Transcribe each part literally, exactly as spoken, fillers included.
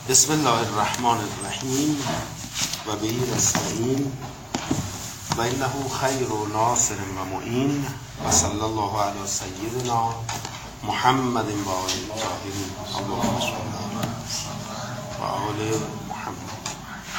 بسم الله الرحمن الرحیم و به نستعین و انه خیر و ناصر و معین و صلی الله علی سیدنا محمد و آل الطاهرین اللهم صل و آل محمد.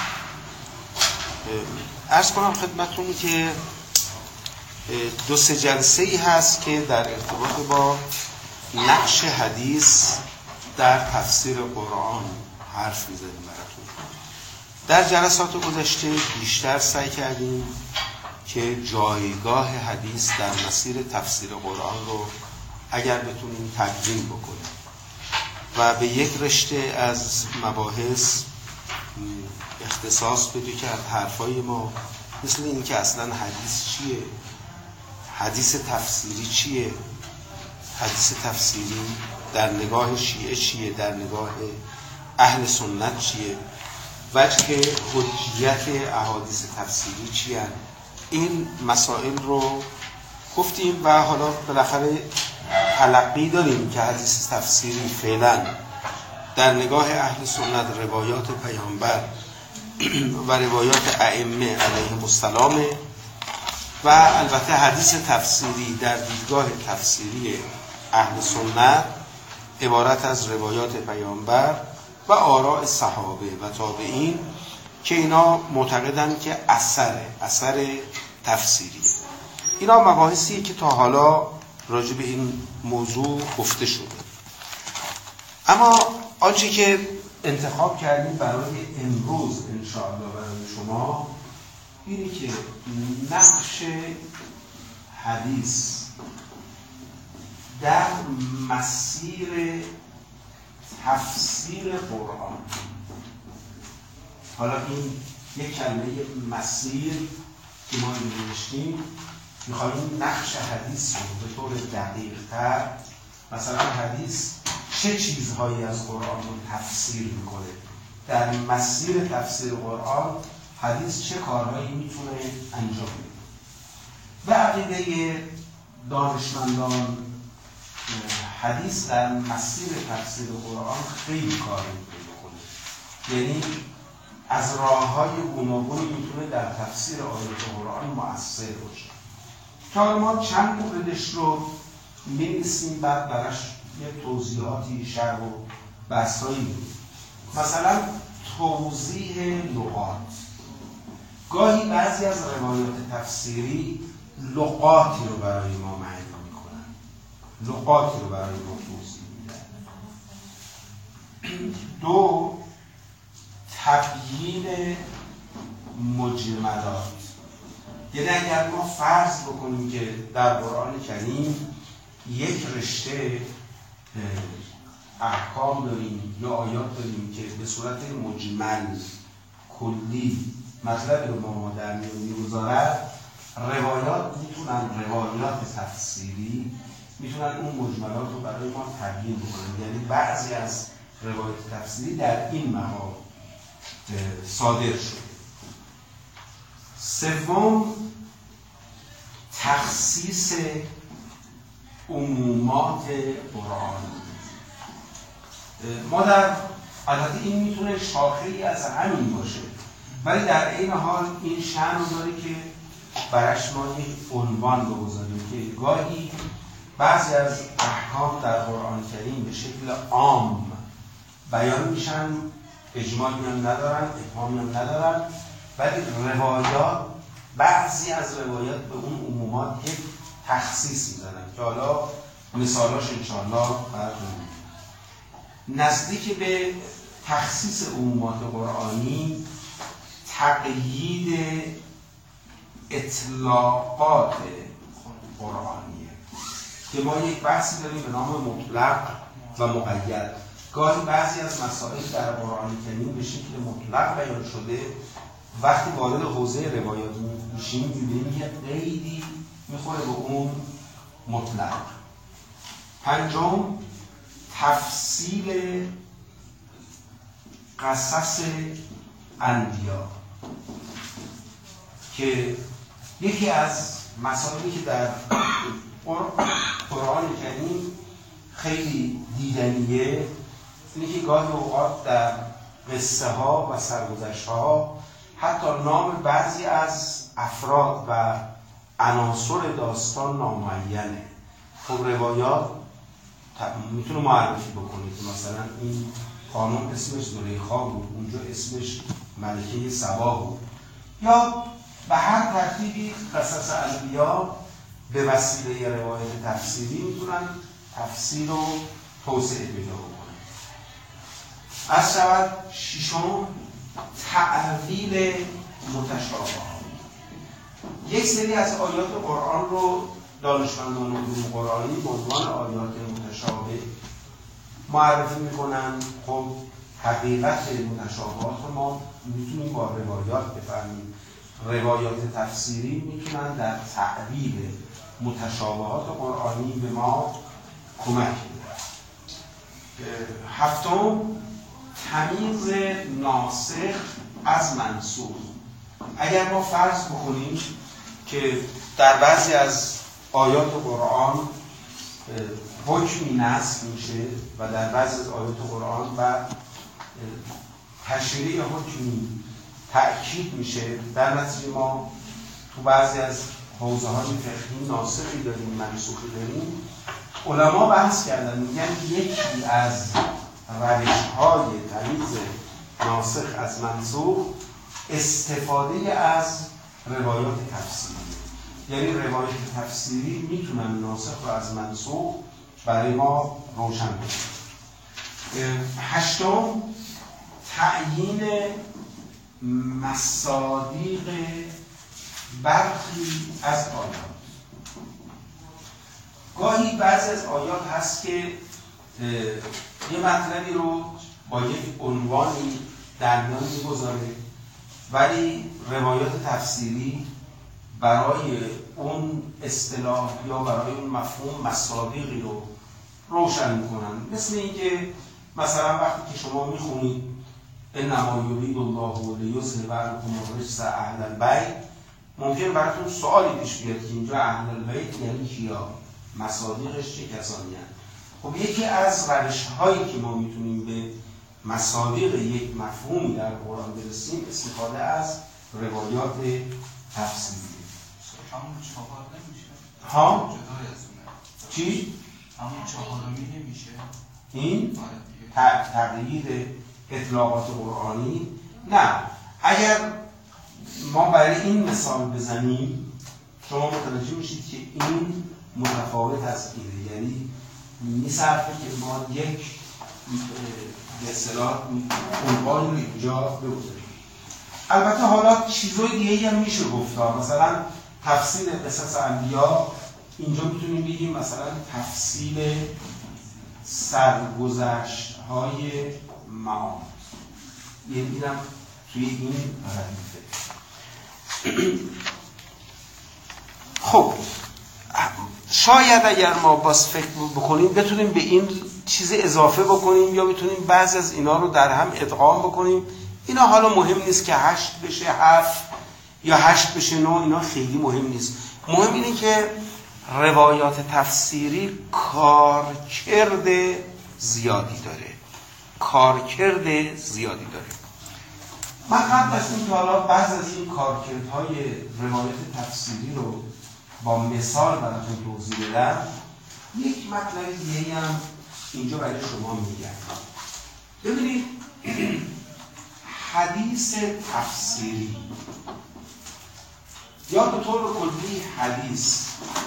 عرض کنم خدمتتون که دو سه جلسه ای هست که در ارتباط با نقش حدیث در تفسیر قرآن حرف میزنیم براتون. در جلسات گذشته بیشتر سعی کردیم که جایگاه حدیث در مسیر تفسیر قرآن رو اگر بتونیم تقدیم بکنیم و به یک رشته از مباحث اختصاص بدیم که از حرفای ما مثل این که اصلا حدیث چیه، حدیث تفسیری چیه، حدیث تفسیری در نگاه شیعه چیه، در نگاه اهل سنت چیه، وجه حجیت احادیث تفسیری چیه. این مسائل رو گفتیم و حالا بالاخره تلقی داریم که حدیث تفسیری فعلا در نگاه اهل سنت روایات پیامبر و روایات ائمه علیهم السلام و البته حدیث تفسیری در دیدگاه تفسیری اهل سنت عبارت از روایات پیامبر و آراء صحابه و تابعین که اینا معتقدن که اثر اثر تفسیریه. اینا مباحثیه که تا حالا راجع به این موضوع گفته شده. اما آنچه که انتخاب کردیم برای امروز انشاءالله برای شما اینه که نقش حدیث در مسیر تفسیر قرآن. حالا این یک کلمه مسیر که ما نوشتیم، میخواییم نقش حدیث رو به طور دقیق تر، مثلا حدیث چه چیزهایی از قرآن رو تفسیر میکنه، در مسیر تفسیر قرآن حدیث چه کارهایی میتونه انجام بده. و عقیده دانشمندان حدیث در مسیر تفسیر قرآن خیلی کار میتونه بکنه، یعنی از راه‌های گوناگونی میتونه در تفسیر آیات قرآن مؤثر باشه. تا ما چند موردش رو می‌نویسیم، بعد براش یه توضیحاتی شرح و بحثایی می‌کنیم. مثلا توضیح لغات. گاهی بعضی از روایات تفسیری لغاتی رو برای ما معنی می‌کنن، لغاتی رو برای ما توضیح میدن. دو، تبیین مجملات. یعنی اگر ما فرض بکنیم که در قرآن کریم یک رشته احکام داریم یا آیات داریم که به صورت مجمل کلی مطلب رو ما در میان می‌گذارد، روایات میتونن روایات تفسیری میتونن اون مجملات رو برای ما تبیین بکنن. یعنی بعضی از روایات تفسیری در این مقام صادر شده. سوم، تخصیص عمومات قرآن. ما در البته این میتونه شاخه‌ای از همین باشه، ولی در این حال این شأن رو داره که برش ما یک عنوان بگذاریم که گاهی بعضی از احکام در قرآن کریم به شکل عام بیان میشن، اجمالی هم ندارن، ابهامی هم ندارن، ولی روایات، بعضی از روایات به اون عمومات یک تخصیص میزنن که حالا مثالاش انشاءالله براتون. نزدیک به تخصیص عمومات قرآنی تقیید اطلاقات قرآنیه که ما یک بحثی داریم به نام مطلق و مقید. گاهی بعضی از مسائل در قرآن کریم به شکل مطلق بیان شده، وقتی وارد حوزه روایات میشیم می‌بینیم یه قیدی میخوره به اون مطلق. پنجم، تفصیل قصص انبیا که یکی از مسائلی که در قرآن کریم خیلی دیدنیه اینه که گاهی اوقات در قصه ها و سرگذشت ها، حتی نام بعضی از افراد و عناصر داستان نامعینه. خب روایات میتونه معرفی بکنه که مثلا این خانم اسمش زلیخا بود، اونجا اسمش ملکه سبا بود، یا به هر ترتیبی قصص انبیا به وسیله روایت تفسیری میتونن تفسیر و توسعه پیدا بکنن. از شود ششم، تعویل متشابه. یک سری از آیات قرآن رو دانشمندان علوم قرآنی به عنوان آیات متشابه معرفی میکنن. خب حقیقت متشابهات ما میتونیم با روایات بفهمیم. روایات تفسیری میتونن در تعویل متشابهات قرآنی به ما کمک میکنن. هفتم، تمییز ناسخ از منسوخ. اگر ما فرض بکنیم که در بعضی از آیات قرآن حکمی نسخ میشه و در بعضی از آیات قرآن و تشریع حکمی تأکید میشه، در نتیجه ما تو بعضی از حوزه های فقهی ناسخی داریم، منسوخی داریم. علما بحث کردن، میگن یکی از روش های تمییز ناسخ از منسوخ استفاده از روایات تفسیری، یعنی روایات تفسیری میتونن ناسخ رو از منسوخ برای ما روشن کنن. هشتم، تعیین مصادیق برخی از آیات. گاهی بعضی از آیات هست که یه مطلبی رو با یک عنوانی در میان می‌گذاره، ولی روایات تفسیری برای اون اصطلاح یا برای اون مفهوم مصادیقی رو روشن میکنن. مثل اینکه مثلا وقتی که شما میخونید انما یرید الله لیذهب عنکم الرجس اهل البیت، ممکن براتون سوالی پیش بیاد که اینجا اهل البیت یعنی کیا؟ مصادیقش چه کسانی هستند؟ خب یکی از روش هایی که ما میتونیم به مصادیق یک مفهومی در قرآن برسیم استفاده از روایات تفسیری. همون چهار نمیشه؟ ها؟ جدای از اونه. چی؟ همون چهارمی نمیشه؟ این تغییر اطلاقات قرآنی؟ نه. اگر ما برای این مثال بزنیم شما متوجه میشید که این متفاوت از اینه، یعنی میصرفه که ما یک به اصطلاح عنوان رو اینجا بگذاریم. البته حالا چیزای دیگه هم میشه گفت، مثلا تفسیر قصص انبیا، اینجا میتونیم بگیم مثلا تفسیر سرگذشت های معاد، یعنی اینم توی این ردیفه. خب شاید اگر ما باز فکر بکنیم بتونیم به این چیز اضافه بکنیم یا بتونیم بعضی از اینا رو در هم ادغام بکنیم. اینا حالا مهم نیست که هشت بشه هفت یا هشت بشه نه، اینا خیلی مهم نیست. مهم اینه که روایات تفسیری کارکرد زیادی داره، کارکرد زیادی داره. من قبل از این که حالا بعض از این کارکردهای روایات تفسیری رو با مثال براتون توضیح بدم، یک مطلب دیگه هم اینجا برای شما میگم. ببینید حدیث تفسیری یا به طور کلی حدیث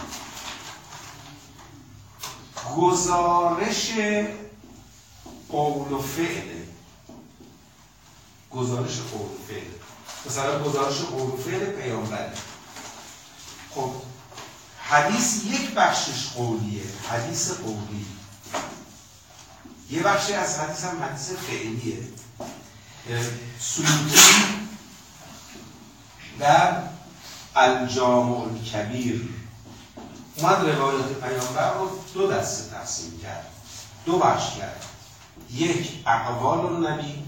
گزارش قول و فعل، گزارش قول و فعل، مثلا گزارش قول و فعل پیامبره. خب حدیث یک بخشش قولیه، حدیث قولی. یه بخشی از حدیث هم حدیث فعلیه. سیوطی در الجامع الکبیر اومد روایات پیامبر رو دو دسته تقسیم کرد، دو بخش کرد. یک اقوال النبی،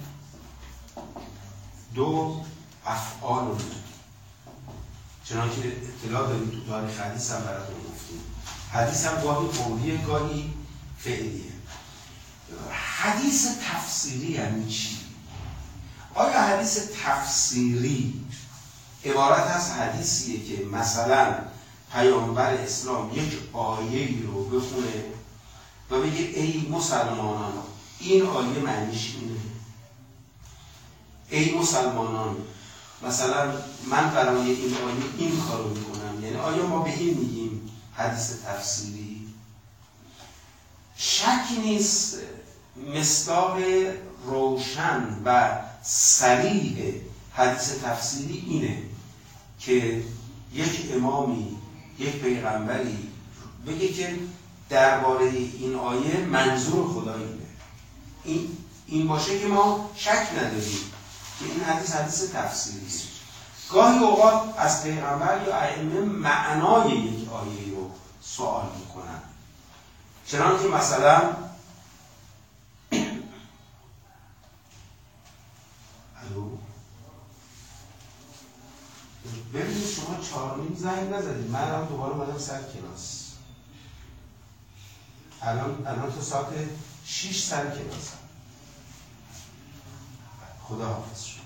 دو افعال النبی. چنانکه اطلاع داریم تو تاریخ حدیث هم براتون گفتیم. حدیث هم گاهی قولیه گاهی فعلیه. حدیث تفسیری یعنی چی؟ آیا حدیث تفسیری عبارت از حدیثیه که مثلا پیامبر اسلام یک آیه‌ای رو بخونه و بگه ای مسلمانان این آیه معنیش اینه، ای مسلمانان مثلا من برای این آیه این کارو میکنم، یعنی آیا ما به این میگیم حدیث تفسیری؟ شک نیست مصداق روشن و صریح حدیث تفسیری اینه که یک امامی، یک پیغمبری بگه که درباره این آیه منظور خدا اینه، این این باشه که ما شک نداریم که این حدیث حدیث تفسیری است. گاهی اوقات از پیغمبر یا ائمه معنای یک آیه رو سوال میکنن، چنانکه مثلا الو ببینید شما چهار نیم زنگ نزدید، من هم دوباره اومدم سر کلاس، الان الان تو ساعت شیش سر کلاسم. خدا حافظ شد.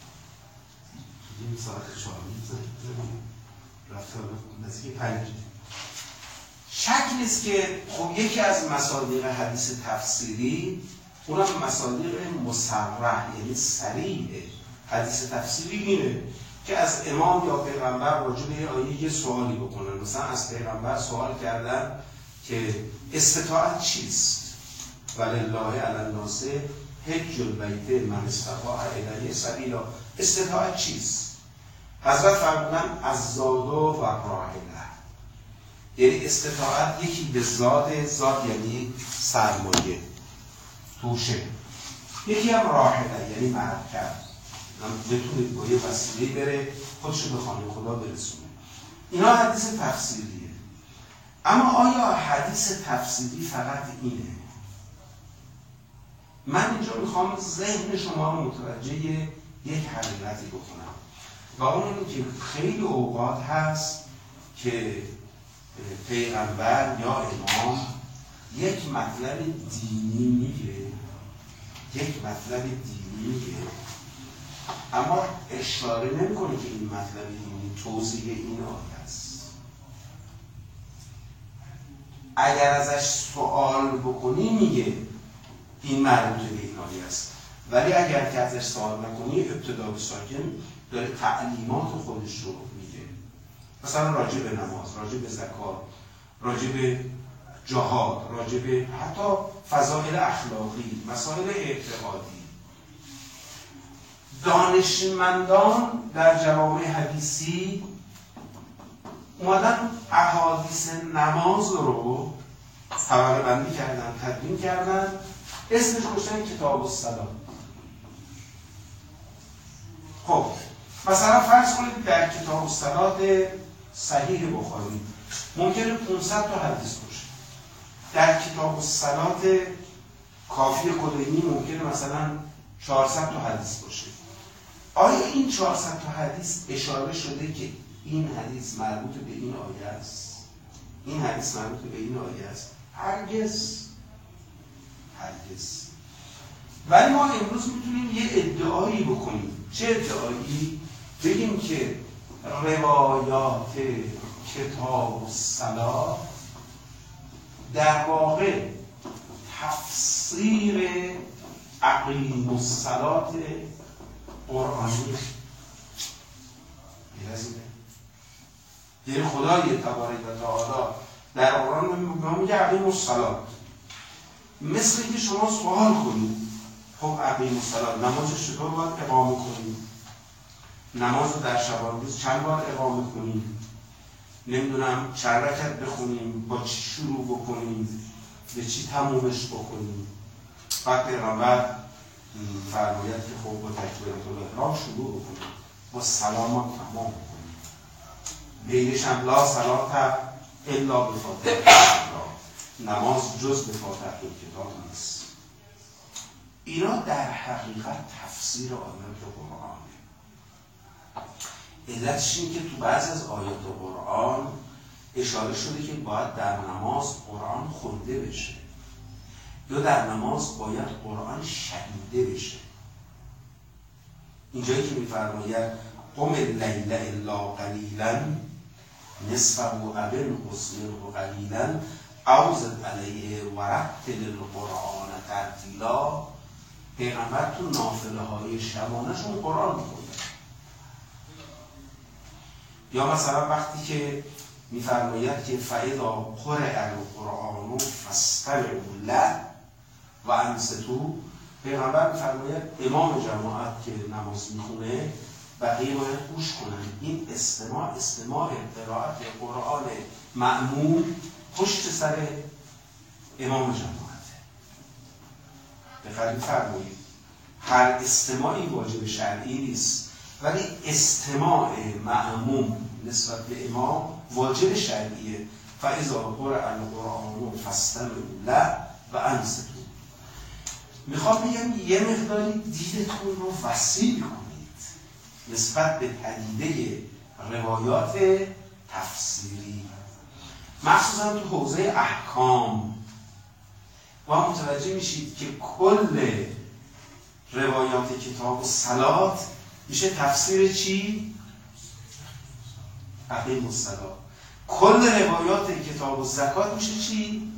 این ساعت چهار نیم زنگ رفته نزدیک پنج. شک نیست که خب یکی از مصادیق حدیث تفسیری اونم مصادیق مصرح یعنی صریح حدیث تفسیری اینه که از امام یا پیغمبر راجع به آیه یه سوالی بکنن. مثلا از پیغمبر سوال کردن که استطاعت چیست؟ ولله علی الناس حج البیت من استطاع الیه سبیلا. استطاعت چیست؟ حضرت فرمودن الزاد و راحله، یعنی استطاعت یکی به زاد، زاد یعنی سرمایه توشه، یکی هم راحله یعنی مرکب، هم بتونه با یه وسیله بره خودشو به خانه خدا برسونه. اینا حدیث تفسیریه. اما آیا حدیث تفسیری فقط اینه؟ من اینجا میخوام ذهن شما رو متوجه یک حقیقتی بکنم و اون اینه که خیلی اوقات هست که پیغمبر یا امام یک مطلب دینی میگه، یک مطلب دینی میگه اما اشاره نمیکنه که این مطلب دینی توضیح این آیه است. اگر ازش سوال بکنی میگه این مربوط به این آیه است، ولی اگر که ازش سوال نکنی ابتدا به ساکن داره تعلیمات خودش رو میگه، مثلا راجع به نماز، راجع به زکات، راجع به جهاد، راجع به حتی فضائل اخلاقی، مسائل اعتقادی. دانشمندان در جوامع حدیثی اومدن احادیث نماز رو طبقه بندی کردن، تدوین کردن، اسمش گذاشتن کتاب الصلات. خب مثلا فرض کنید در کتاب الصلات صحیح بخاری ممکنه پانصد تا حدیث باشه، در کتاب الصلات کافی کلینی ممکنه مثلا چهارصد تا حدیث باشه. آیا این چهارصد تا حدیث اشاره شده که این حدیث مربوط به این آیه است؟ این حدیث مربوط به این آیه است؟ هرگز هرگز. ولی ما امروز میتونیم یه ادعایی بکنیم. چه ادعایی؟ بگیم که روایات کتاب الصلات در واقع تفسیر اقیم الصلات قرآنی. یعنی خدای تبارک و تعالی در قرآن میگه اقیم الصلات، مثل که شما سوال کنید خب اقیم الصلات نمازش چطور باید اقامه کنید، نماز رو در شبان روز چند بار اقامه کنیم، نمیدونم چند رکعت بخونیم، با چی شروع بکنیم، به چی تمومش بکنیم. بعد پیغمبر فرماید که خب با تکبیرات الاحرام شروع بکنیم، با سلام هم تمام بکنیم، بینش هم لا صلات الا بفاتحه، نماز جز به فاتحه کتاب نیست. اینا در حقیقت تفسیر آیات قرآن. علتش این که تو بعض از آیات قرآن اشاره شده که باید در نماز قرآن خونده بشه یا در نماز باید قرآن شنیده بشه. اینجایی که میفرماید قم اللیل الا قلیلا نصفه و انقص منه قلیلا او زد علیه و رتل القرآن ترتیلا، پیغمبر تو نافله های شبانه‌شون قرآن می‌خونه. یا مثلا وقتی که میفرماید که فاذا قرئ القرآن فاستمعوا له و انصتوا، پیغمبر میفرماید امام جماعت که نماز میخونه بقیه باید گوش کنن. این استماع استماع قرائت قرآن مأموم پشت سر امام جماعته. بخاطر فرمایید هر استماعی واجب شرعی نیست، ولی استماع مأموم نسبت به امام واجب شرعیه. فاذا قرئ القرآن فاستمعوا له و انصتوا. میخوام بگم یه مقداری دیدتون رو وسیع کنید نسبت به پدیده روایات تفسیری، مخصوصا تو حوزه احکام. و متوجه میشید که کل روایات کتاب الصلات میشه تفسیر چی؟ اقیم الصلاة. کل روایات کتاب الزکات میشه چی؟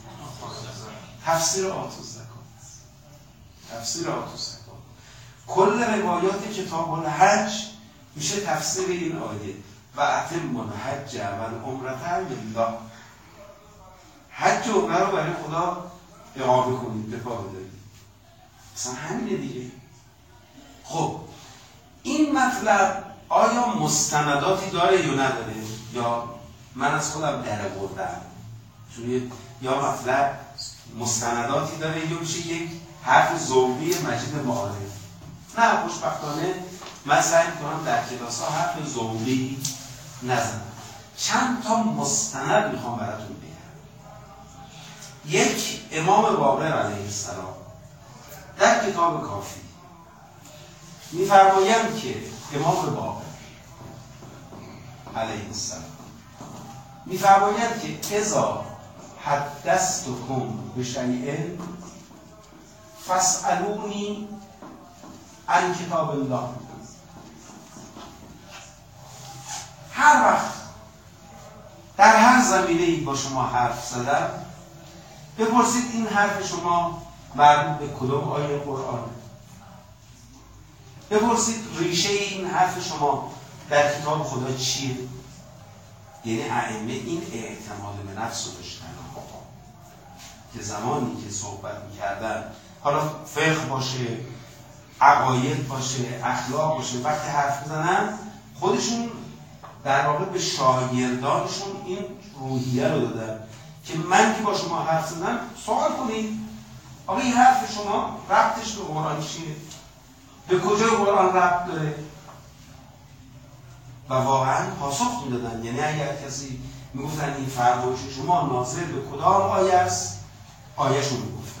تفسیر آتوا الزکات. تفسیر آتوا الزکات. کل روایات کتاب الحج میشه تفسیر این آیه و اتم الحج و العمرة لله. حج و عمره رو برای خدا اقامه کنید، به پا بدارید. اصلا همینه دیگه. خب این مطلب آیا مستنداتی داره یا نداره؟ یا من از خودم در آوردم؟ چون یا مطلب مستنداتی داره یا میشه یک حرف ذوقی مجید معارف؟ نه، خوشبختانه من سعی می‌کنم در کلاس ها حرف ذوقی نزنم. چند تا مستند میخوام براتون بگم. یک، امام باقر علیه السلام در کتاب کافی میفرمایند که امام باقر علیه السلام میفرمایند که اذا حدثتکم بشیء فاسألونی عن کتاب الله. هر وقت در هر زمینه‌ای با شما حرف زدم بپرسید این حرف شما مربوط به کدام آیه قرآن؟ بپرسید ریشه این حرف شما در کتاب خدا چیه؟ یعنی ائمه این اعتماد به نفس رو داشتن که زمانی که صحبت میکردن، حالا فقه باشه، عقاید باشه، اخلاق باشه، وقتی حرف میزنن خودشون در واقع به شاگردانشون این روحیه رو دادن که من که با شما حرف زدم سوال کنید آقا این حرف شما ربطش به قرآن چیه؟ به کجای قرآن ربط داره؟ و واقعا پاسخ میدادن. یعنی اگر کسی میگفتن این فرمایش شما ناظر به کدام آیه است، آیه‌شون میگفتن.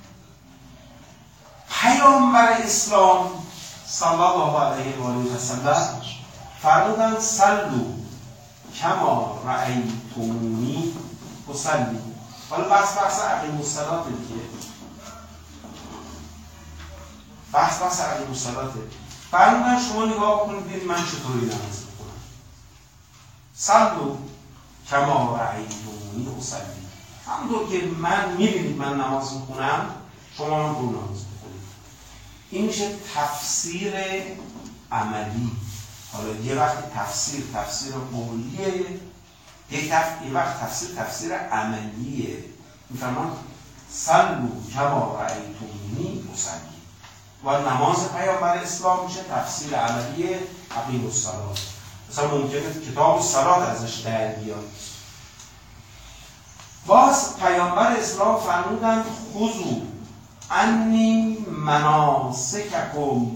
پیامبر اسلام صلی الله علیه و آله و سلم فرمودند صلوا کما رأیتمونی اصلی. حالا بحث بحث اقیم الصلاة دیگه. بحث بحث اقیم الصلاة. فرمودند شما نگاه کنید ببینید من چطوری نماز میخونم. صلوا کما رأیتمونی اصلی. همونطور که من میبینید من نماز میخونم شما هم رو نماز میخونید. این میشه تفسیر عملی. حالا یه وقت تفسیر تفسیر قولیه، یک وقت تفسیر تفسیر عملیه. میفرمان صلوا کما رأیتمونی اصلی. و نماز پیامبر اسلام میشه تفسیر عملی اقیم الصلاة. مثلا ممکنه کتاب الصلاة ازش در بیاد. باز پیامبر اسلام فرمودند خذوا عنی مناسککم.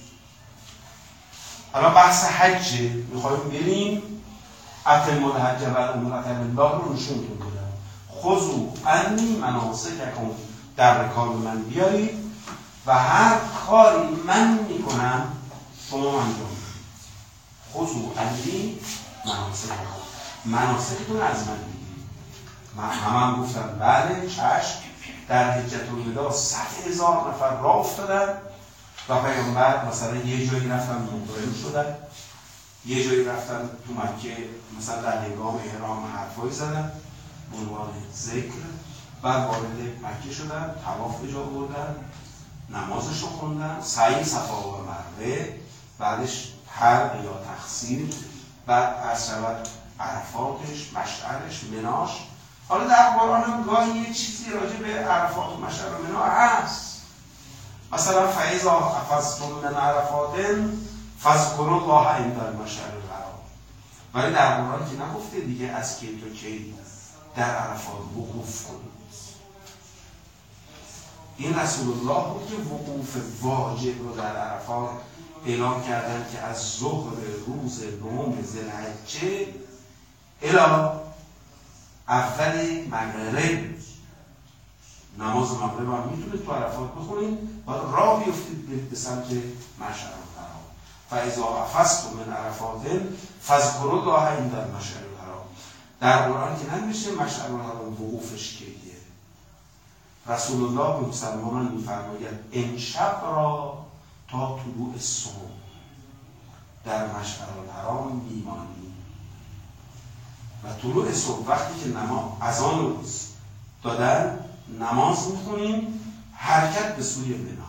حالا بحث حجه، میخوایم بریم اتم الحج و العمرة لله رو نشونتون بدم. خذوا عنی مناسککم، در رکاب من بیارید و هر کاری من میکنم شما انجام بدید. خذوا عنی مناسککم، مناسکتون از من بگیرید. همه هم گفتن بله چشم. در حجة الوداع صد هزار نفر راه افتادن و پیامبر مثلا یه جایی رفتن محرم شدن، یه جایی رفتن تو مکه مثلا در هنگام احرام حرفایی زدن به عنوان ذکر، بعد وارد مکه شدن، طواف به جا بردن، نمازشو خوندن، سعی صفا و مروه، بعدش حلق یا تقصیر، بعد عرض شود عرفاتش، مشعرش، مناش. حالا در قرآن هم گاهی یه چیزی راجع به عرفات و مشعر و منا هست، مثلا فاذا افضتم من عرفات فاذکروا الله عند المشعر الحرام، ولی در قرآن که نگفته دیگه از کی تا کی در عرفات وقوف کنید. این رسول الله بود که وقوف واجب رو در عرفات اعلام کردن که از ظهر روز نهم ذوالحجه الی اول مغرب نماز مغرب هم میتونید تو عرفات بخونید و راه بیفتید به سمت مشعر الحرام. فاذا افضتم من عرفات فاذکروا الله عند المشعر الحرام. در قرآن که نمیشه مشعر الحرام وقوفش کیه. رسول الله به مسلمانان میفرماید این شب را تا طلوع صبح در مشعر الحرام میمانی و طلوع صبح وقتی که نماز اذان روز دادن نماز میخونیم حرکت به سوی منا.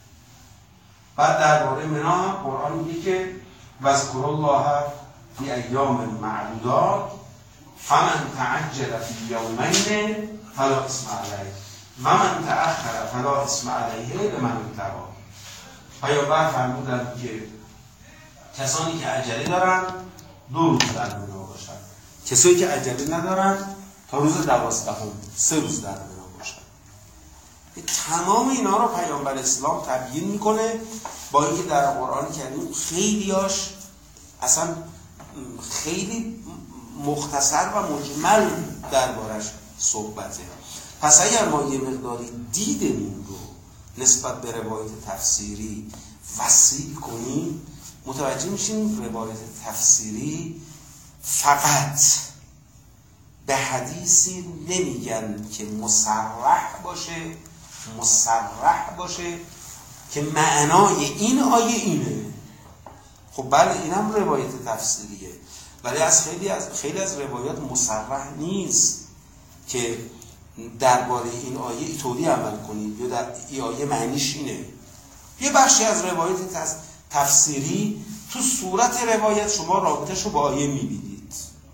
بعد درباره منا هم قرآن میگه که واذکروا الله فی ایام معدودات فمن تعجل فی یومین فلا اثم علیه و من تأخر فلا اثم علیه لمن اتقی. پیامبر فرمودند که کسانی که عجله دارن دو روز در منا باشن، کسانی که عجله ندارن تا روز دوازدهم سه روز در منا باشن. تمام اینا رو پیامبر اسلام تبیین میکنه، با اینکه در قرآن کریم خیلیاش اصلا خیلی مختصر و مجمل دربارش صحبته. پس اگر ما یه مقداری دیدمون رو نسبت به روایت تفسیری وسیع کنیم متوجه میشیم روایت تفسیری فقط به حدیثی نمیگن که مصرح باشه مصرح باشه که معنای این آیه اینه. خب بله اینم روایت تفسیریه، ولی از خیلی از خیلی از روایات مصرح نیست که درباره این آیه اینطوری عمل کنید یا در این آیه معنیش اینه. یه بخشی از روایت تفسیری تو صورت روایت شما رابطه‌شو رو با آیه می‌بینید،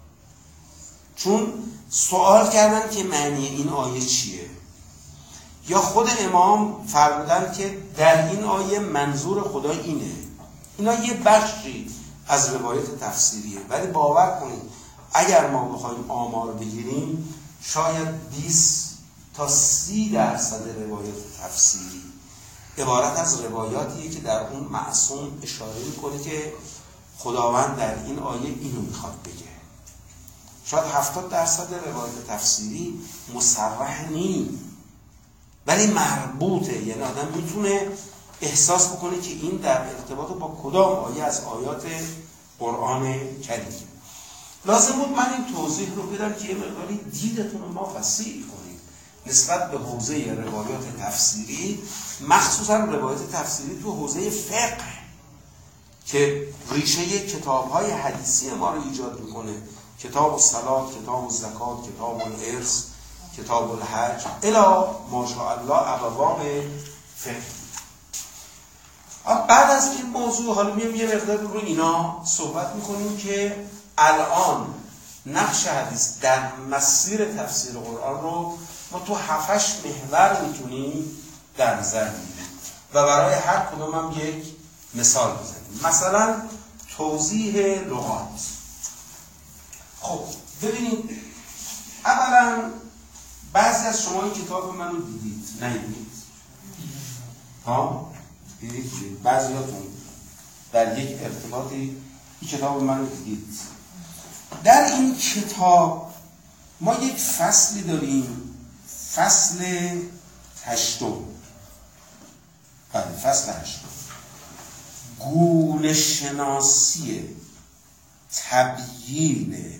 چون سوال کردن که معنی این آیه چیه، یا خود امام فرمودن که در این آیه منظور خدا اینه. اینا یه بخشی از روایت تفسیریه، ولی باور کنید اگر ما بخوایم آمار بگیریم شاید بیست تا سی درصد روایت تفسیری عبارت از روایاتیه که در اون معصوم اشاره میکنه که خداوند در این آیه اینو میخواد بگه. شاید هفتاد درصد روایت تفسیری مصرح نیست ولی مربوطه، یعنی آدم میتونه احساس بکنه که این در ارتباط با کدام آیه از آیات قرآن کریم. لازم بود من این توضیح رو بدم که یه مقداری دیدتون رو ما وسیع کنیم نسبت به حوزه روایات تفسیری، مخصوصا روایات تفسیری تو حوزه فقه که ریشه کتاب‌های حدیثی ما رو ایجاد میکنه. کتاب الصلاة، کتاب الزکات، کتاب الارث، کتاب الحج الی ماشاءالله ابواب فقه. بعد از این موضوع حالا میام یه مقدار رو اینا صحبت میکنیم که الان نقش حدیث در مسیر تفسیر قرآن رو ما تو هفتش محور میتونیم در نظر بگیریم و برای هر کدوم هم یک مثال بزنیم. مثلا توضیح لغات. خب ببینید، اولا بعضی از شما این کتاب منو دیدید ندیدید؟ ها؟ دیدید؟ بعضیاتون در یک ارتباطی این کتاب منو دیدید. در این کتاب ما یک فصلی داریم، فصل هشتم. بله فصل هشتم، گونه شناسی تبیین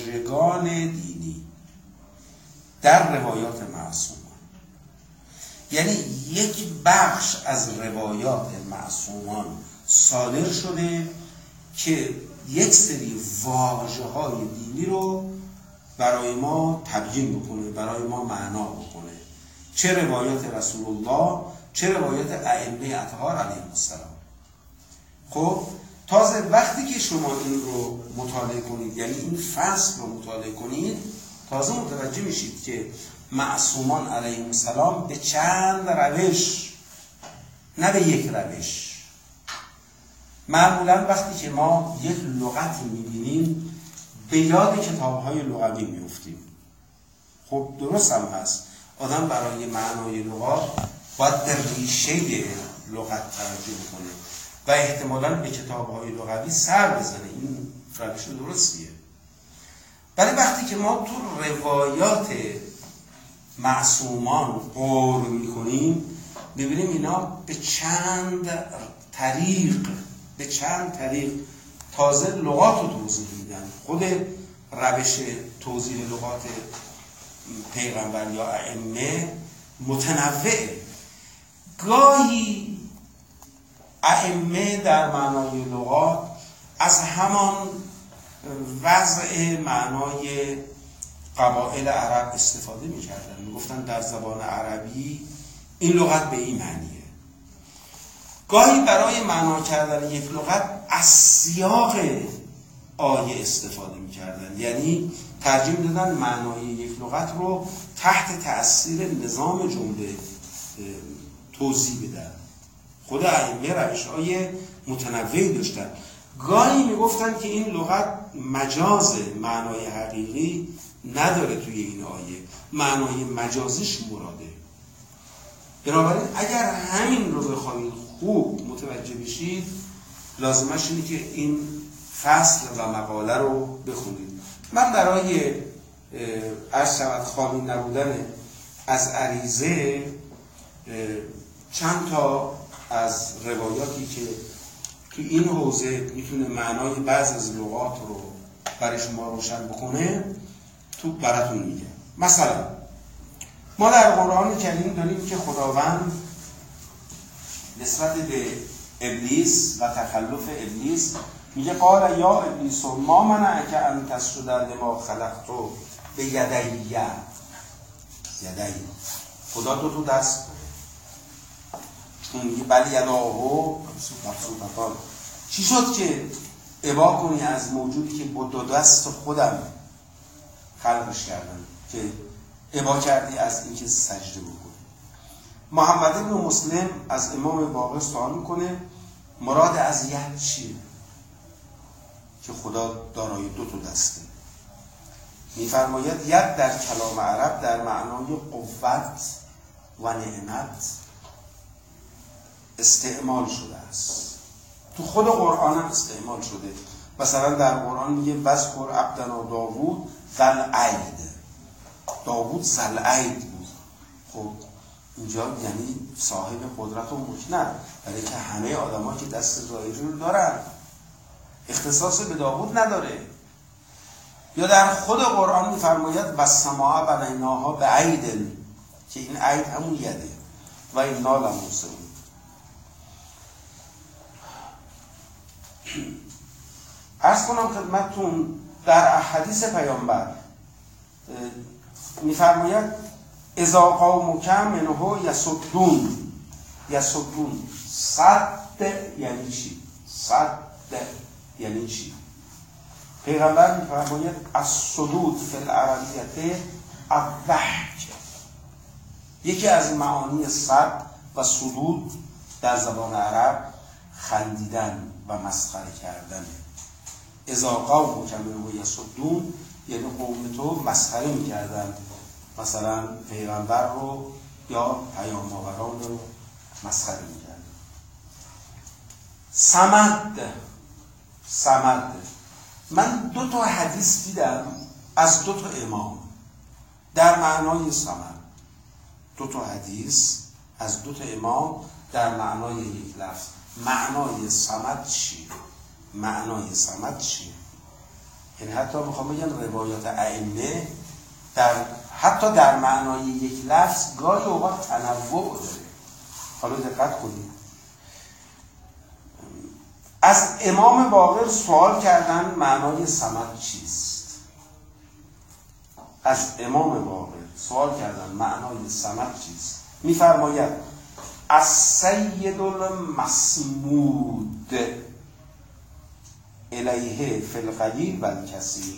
واژگان دینی در روایات معصومه. یعنی یک بخش از روایات معصومان صادر شده که یک سری واژه‌های دینی رو برای ما تبیین بکنه، برای ما معنا بکنه، چه روایات رسول الله چه روایات ائمه اطهار علیهم السلام. خب تازه وقتی که شما این رو مطالعه کنید، یعنی این فصل رو مطالعه کنید، تازه متوجه میشید که معصومان علیهم السلام به چند روش، نه به یک روش. معمولا وقتی که ما یک لغت میبینیم به یاد کتاب‌های لغوی میفتیم. خب درست هم هست، آدم برای معنای لغات باید در ریشه لغت توجه کنه و احتمالاً به کتاب‌های لغوی سر بزنه. این روش درستیه. ولی وقتی که ما تو روایات معصومان غور میکنیم ببینیم اینا به چند طریق به چند طریق تازه لغات رو توضیح میدن. خود روش توضیح لغات پیغمبر یا ائمه متنوعه. گاهی ائمه در معنای لغات از همان وضع معنای قبایل عرب استفاده می‌کردن، میگفتن در زبان عربی این لغت به این معنیه. گاهی برای معنا کردن یک لغت از سیاق آیه استفاده می‌کردن، یعنی ترجیح دادن معنای یک لغت رو تحت تأثیر نظام جمله توضیح بدن. خود ائمه روش‌های متنوعی داشتن. گاهی میگفتن که این لغت مجاز، معنای حقیقی نداره توی این آیه، معنای مجازیش مراده. بنابراین اگر همین رو بخواید خوب متوجه بشید لازمش اینه که این فصل و مقاله رو بخونید. من برای عرض شود خالی نبودن از عریضه چند تا از روایاتی که تو این حوزه میتونه معنای بعض از لغات رو برای شما روشن بکنه تو براتون میگه. مثلا ما در قرآن کریم داریم که خداوند نسبت به ابلیس و تخلف ابلیس میگه قال یا ابلیس ما منعک ان تسجد لما خلقت بیدی. یدی خدا تو تو دست چون میگه بل یداهو مبسوطتان. چی شد که ابا کنی از موجودی که با دو دست خودم خلقش کردم که ابا کردی از اینکه سجده بکنی؟ محمد ابن مسلم از امام باقر سوال میکنه مراد از ید چیه؟ که خدا دارای دو تا دسته. میفرماید ید در کلام عرب در معنای قوت و نعمت استعمال شده است. تو خود قرآن هم استعمال شده. مثلا در قرآن میگه وذکر عبدنا داوود ذل اید. داوود ذل اید بود. خب اینجا یعنی صاحب قدرت و ملک نه، برای که همه آدما که دست ظاهری رو دارن، اختصاص به داوود نداره. یا در خود قرآن میفرماید والسماء بنیناها بعید، که این عید همون یده و انا لموسعون. عرض کنم خدمتتون در احادیث پیامبر میفرماید اذا قومک منه یصدون. یصدون صد یعنی چی؟ صد یعنی چی؟ پیغمبر میفرماید الصدود فی العربیت الضحک. یکی از معانی صد و صدود در زبان عرب خندیدن و مسخره کردن. اذا قومک منه یصدون یعنی قوم تو مسخره میکردن، مثلا پیغمبر رو یا پیام آوران رو مسخره میکردن. صمد صمد من دو تا حدیث دیدم از دو تا امام در معنای صمد. دو تا حدیث از دو تا امام در معنای یک لفظ. معنای صمد چیه؟ معنای صمد چیه؟ یعنی حتی میخوام بگم روایات ائمه در حتی در معنای یک لفظ گاهی اوقات تنوع داره. حالا دقت کنید. از امام باقر سوال کردن معنای صمد چیست؟ از امام باقر سوال کردن معنای صمد چیست؟ میفرماید السید المصمود الیه فی القلیل و الکثیر.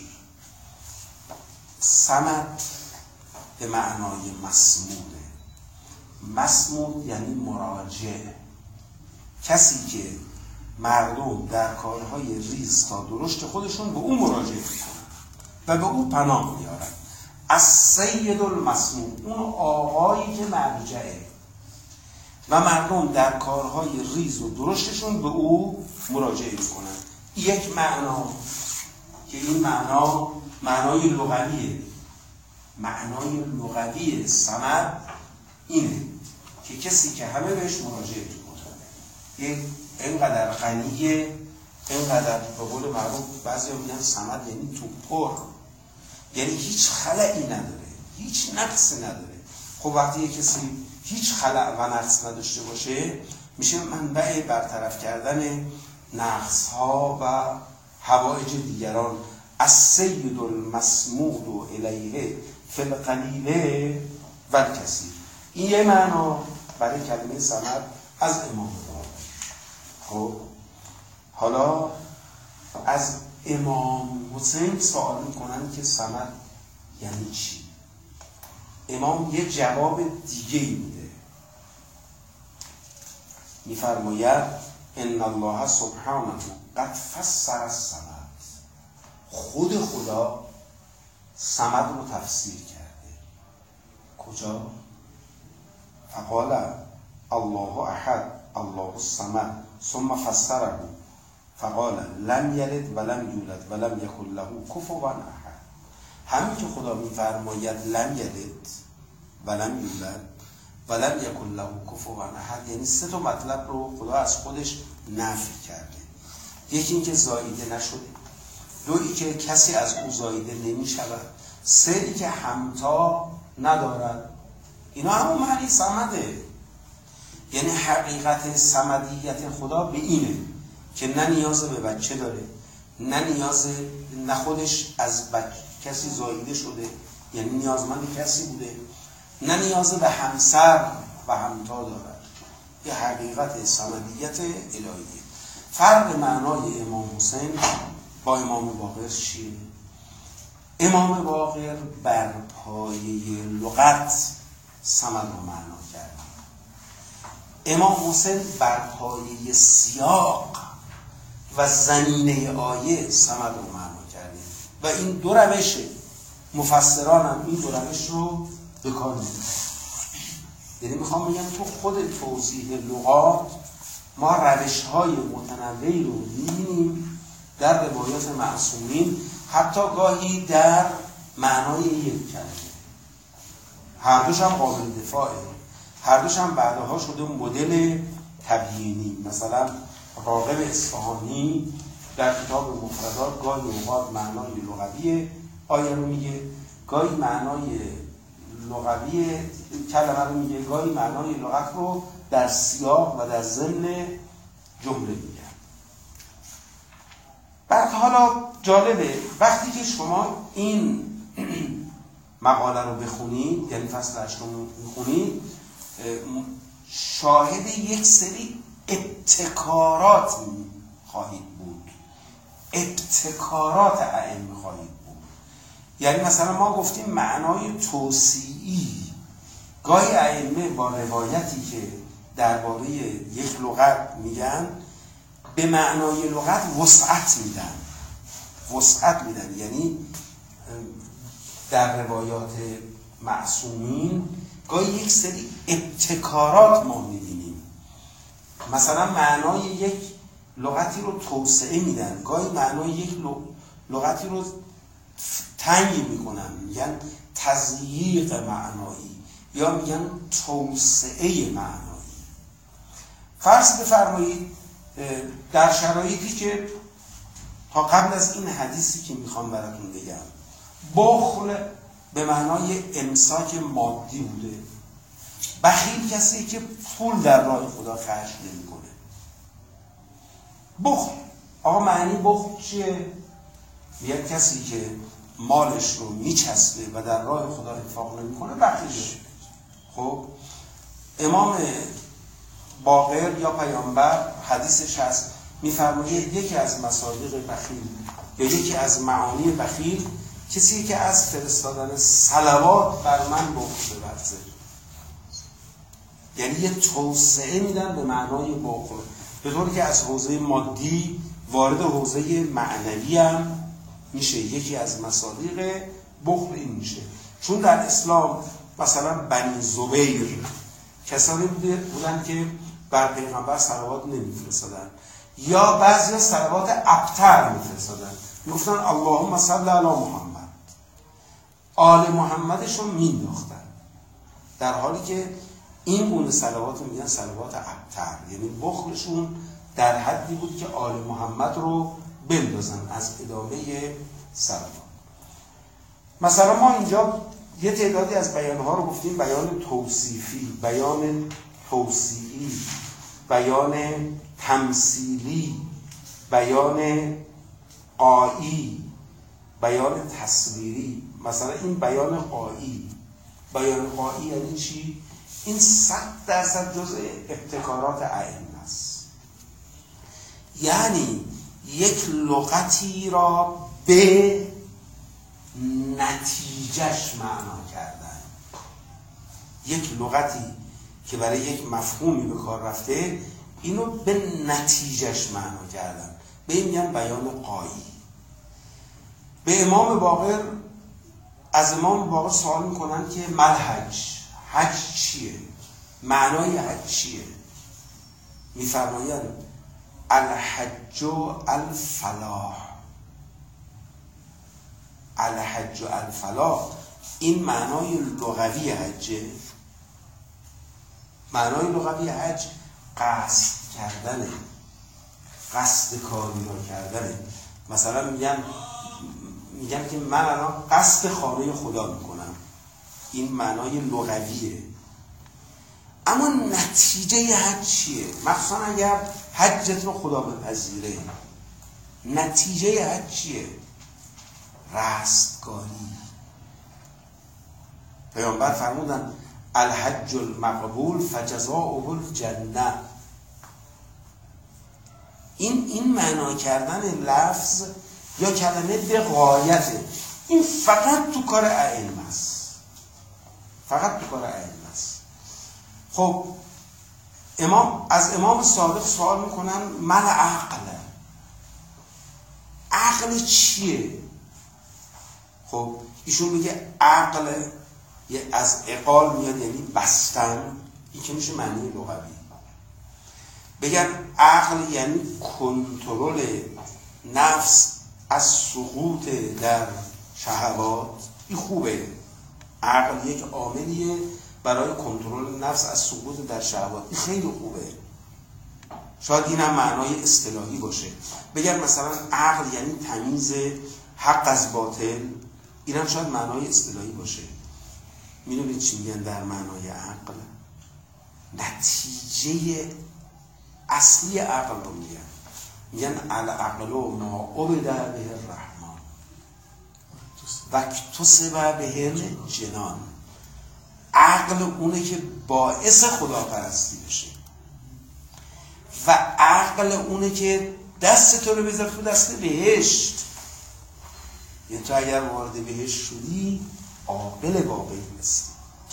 صمد به معنای مسموده. مسمود یعنی مراجع، کسی که مردم در کارهای ریز تا درشت خودشون به او مراجعه میکنن و به او پناه میارن. السید المصمود، اون آقایی که مرجعه و مردم در کارهای ریز و درشتشون به او مراجعه میکنن. یک معنا که این معنا معنای لغویه. معنای لغوی صمد اینه که کسی که همه بهش مراجعه میکنن، یک اینقدر غنیه، اینقدر به قول معروف بعضی ها میگن صمد یعنی تو پر، یعنی هیچ خلایی نداره، هیچ نقصی نداره. خب وقتی یک کسی هیچ خلأ و نقص نداشته باشه میشه منبع برطرف کردن نقص ها و حوائج دیگران. السید المصمود و الیه فی القلیل و الکثیر. این یه معنا برای کلمه صمد از امام باقر. خب حالا از امام حسین سوال میکنن که صمد یعنی چی؟ امام یه جواب دیگه میده، میفرماید ان الله سبحانه قد فسر الصمد. خود خدا صمد رو تفسیر کرده. کجا؟ فقال الله احد الله الصمد ثم فسره فقال لم یلد ولم یولد ولم یکن له کفوا احد. همین که خدا میفرماید لم یلد ولم یولد ولم یکن له کفوا احد، یعنی سه تا مطلب رو خدا از خودش نفی کرده. یکی این که زاییده نشده، دویی که کسی از او زاییده نمی شود، سه ای که همتا ندارد. اینا همون معنی صمده. یعنی حقیقت صمدیت خدا به اینه که نه نیاز به بچه داره، نه نیاز، نه خودش از بچه کسی زاییده شده یعنی نیازمند کسی بوده، نه نیاز به همسر و همتا دارد. یه حقیقت صمدیت الهیه. فرق معنای امام حسین با امام باقر چیه؟ امام باقر بر پایه لغت صمد رو معنا کرد. امام حسین بر پایه سیاق و زمینه آیه صمد رو معنا کرده و این دو روش مفسران هم این دو روش رو به کار می‌برن. یعنی میخوام بگم تو خود توضیح لغات ما روش‌های متنوعی رو می‌بینیم در روایات معصومین، حتی گاهی در معنای یک کلمه. هر دوش هم قابل دفاعه، هر دوش هم بعدها شده مدل تبیینی. مثلا راغب اصفهانی در کتاب مفردات گاهی اوقات معنای لغوی آیه رو میگه، گاهی معنای لغوی کلمه رو میگه، گاهی معنای لغت رو در سیاق و در ضمن جمله میگه. بعد حالا جالبه وقتی که شما این مقاله رو بخونید، یعنی فصل هشتم رو بخونید، شاهد یک سری ابتکارات خواهید بود، ابتکارات ائمه خواهید بود. یعنی مثلا ما گفتیم معنای توسیعی، گاهی ائمه با روایتی که درباره یک لغت میگن به معنای لغت وسعت میدن، وسعت میدن. یعنی در روایات معصومین گاهی یک سری ابتکارات ما میبینیم. مثلا معنای یک لغتی رو توسعه میدن، گاهی معنای یک لغتی رو تنگ میکنن، میگن تضییق معنایی یا میگن توسعه معنایی. فرض بفرمایید در شرایطی که تا قبل از این حدیثی که میخوام براتون بگم بخل به معنای امساک مادی بوده. بخیل کسی که پول در راه خدا خرج نمی‌کنه. بخل، آقا معنی بخل چیه؟ یک کسی که مالش رو میچسبه و در راه خدا انفاق نمی‌کنه بخیله. خب امام باقر یا پیامبر حدیثش هست می‌فرماید یکی از مصادیق بخیل یا یکی از معانی بخیل کسی که از فرستادن صلوات بر من بخل بورزه، یعنی یه توسعه میدن به معنای بخل، به طوری که از حوزه مادی وارد حوزه معنوی هم میشه. یکی از مصادیق بخل این میشه، چون در اسلام مثلا بنی زبیر کسانی بودن که بر پیغمبر صلوات نمیفرستادن یا بعضی صلوات ابتر میفرستادن، میگفتن اللهم صل علی محمد، آل محمدشون مینداختن، در حالی که این گونه صلوات رو میگن صلوات ابتر، یعنی بخلشون در حدی بود که آل محمد رو بندازن از ادامه صلوات. مثلا ما اینجا یه تعدادی از بیانها رو گفتیم، بیان توصیفی، بیان توصیعی، بیان تمثیلی، بیان قائی، بیان تصویری. مثلا این بیان قائی، بیان قائی یعنی چی؟ این صد درصد جزء ابتکارات ائمه است، یعنی یک لغتی را به نتیجهش معنا کردن. یک لغتی که برای یک مفهومی به کار رفته اینو به نتیجهش معنا کردن، به این میگن بیان قائی. به امام باقر، از امام باقر سوال میکنن که مل حج، حج چیه؟ معنای حج چیه؟ میفرمایند الحج الفلاح، الحج الفلاح. این معنای لغوی حجه. معنای لغوی حج قصد کردنه، قصد کاری را کردنه. مثلا میگن میگن که من الان قصد خانه خدا میکنم، این معنای لغویه. اما نتیجه حج چیه؟ مخصوصا اگر حجت رو خدا بپذیره، نتیجه حج چیه؟ رستگاری. پیامبر فرمودن الحج المقبول فجزاؤه الجنه. این این معنا کردن لفظ یا کلمه به غایته، این فقط تو کار ائمه است، فقط تو کار ائمه است. خب امام از امام صادق سوال میکنن مل عقل، عقل چیه؟ خب ایشون میگه عقل از عقال میاد، یعنی بستن. این که میشه معنی لغوی. بگن عقل یعنی کنترل نفس از سقوط در شهوات. این خوبه، عقل یک عاملیه برای کنترل نفس از سقوط در شهوات، این خیلی خوبه. شاید این هم معنای اصطلاحی باشه. بگن مثلا عقل یعنی تمیز حق از باطل، این هم شاید معنای اصطلاحی باشه. میدونید چی میگن در معنای عقل؟ نتیجه اصلی عقل رو میگن. میگن العقل ما عبد به الرحمن و اکتسب به الجنان. عقل اونه که باعث خداپرستی بشه و عقل اونه که دست تو رو بذاره تو دست بهشت. یعنی تو اگر وارد بهشت شدی عاقل واقعی هستی.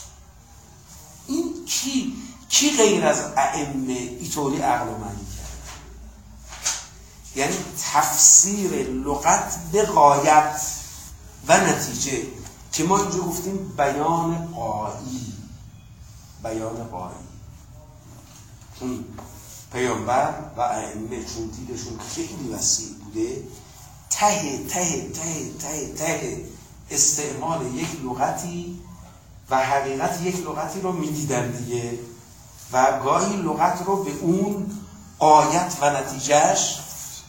این کی کی غیر از ائمه اینطوری عقل و معنی کرد؟ یعنی تفسیر لغت به غایت و نتیجه، که ما اینجا گفتیم بیان قائی، بیان قائی. چون پیامبر و ائمه چون دیدشون خیلی وسیع بوده، ته ته ته ته ته استعمال یک لغتی و حقیقت یک لغتی رو میدیدن دیگه، و گاهی لغت رو به اون غایت و نتیجهش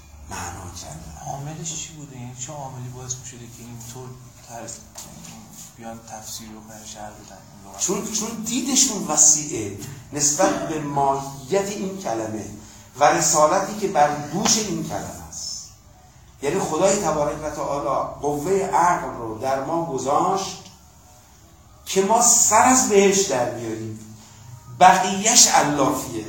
معنا کردن. عاملش چی بوده؟ یعنی چه عاملی باعث می‌شده که اینطور بیان تفسیر رو کنن شرح بدن. چون چون دیدشون وسیعه نسبت به ماهیت این کلمه و رسالتی که بر دوش این کلمه است. یعنی خدای تبارک و تعالی قوه عقل رو در ما گذاشت که ما سر از بهش در بیاریم، بقیهش علافیه.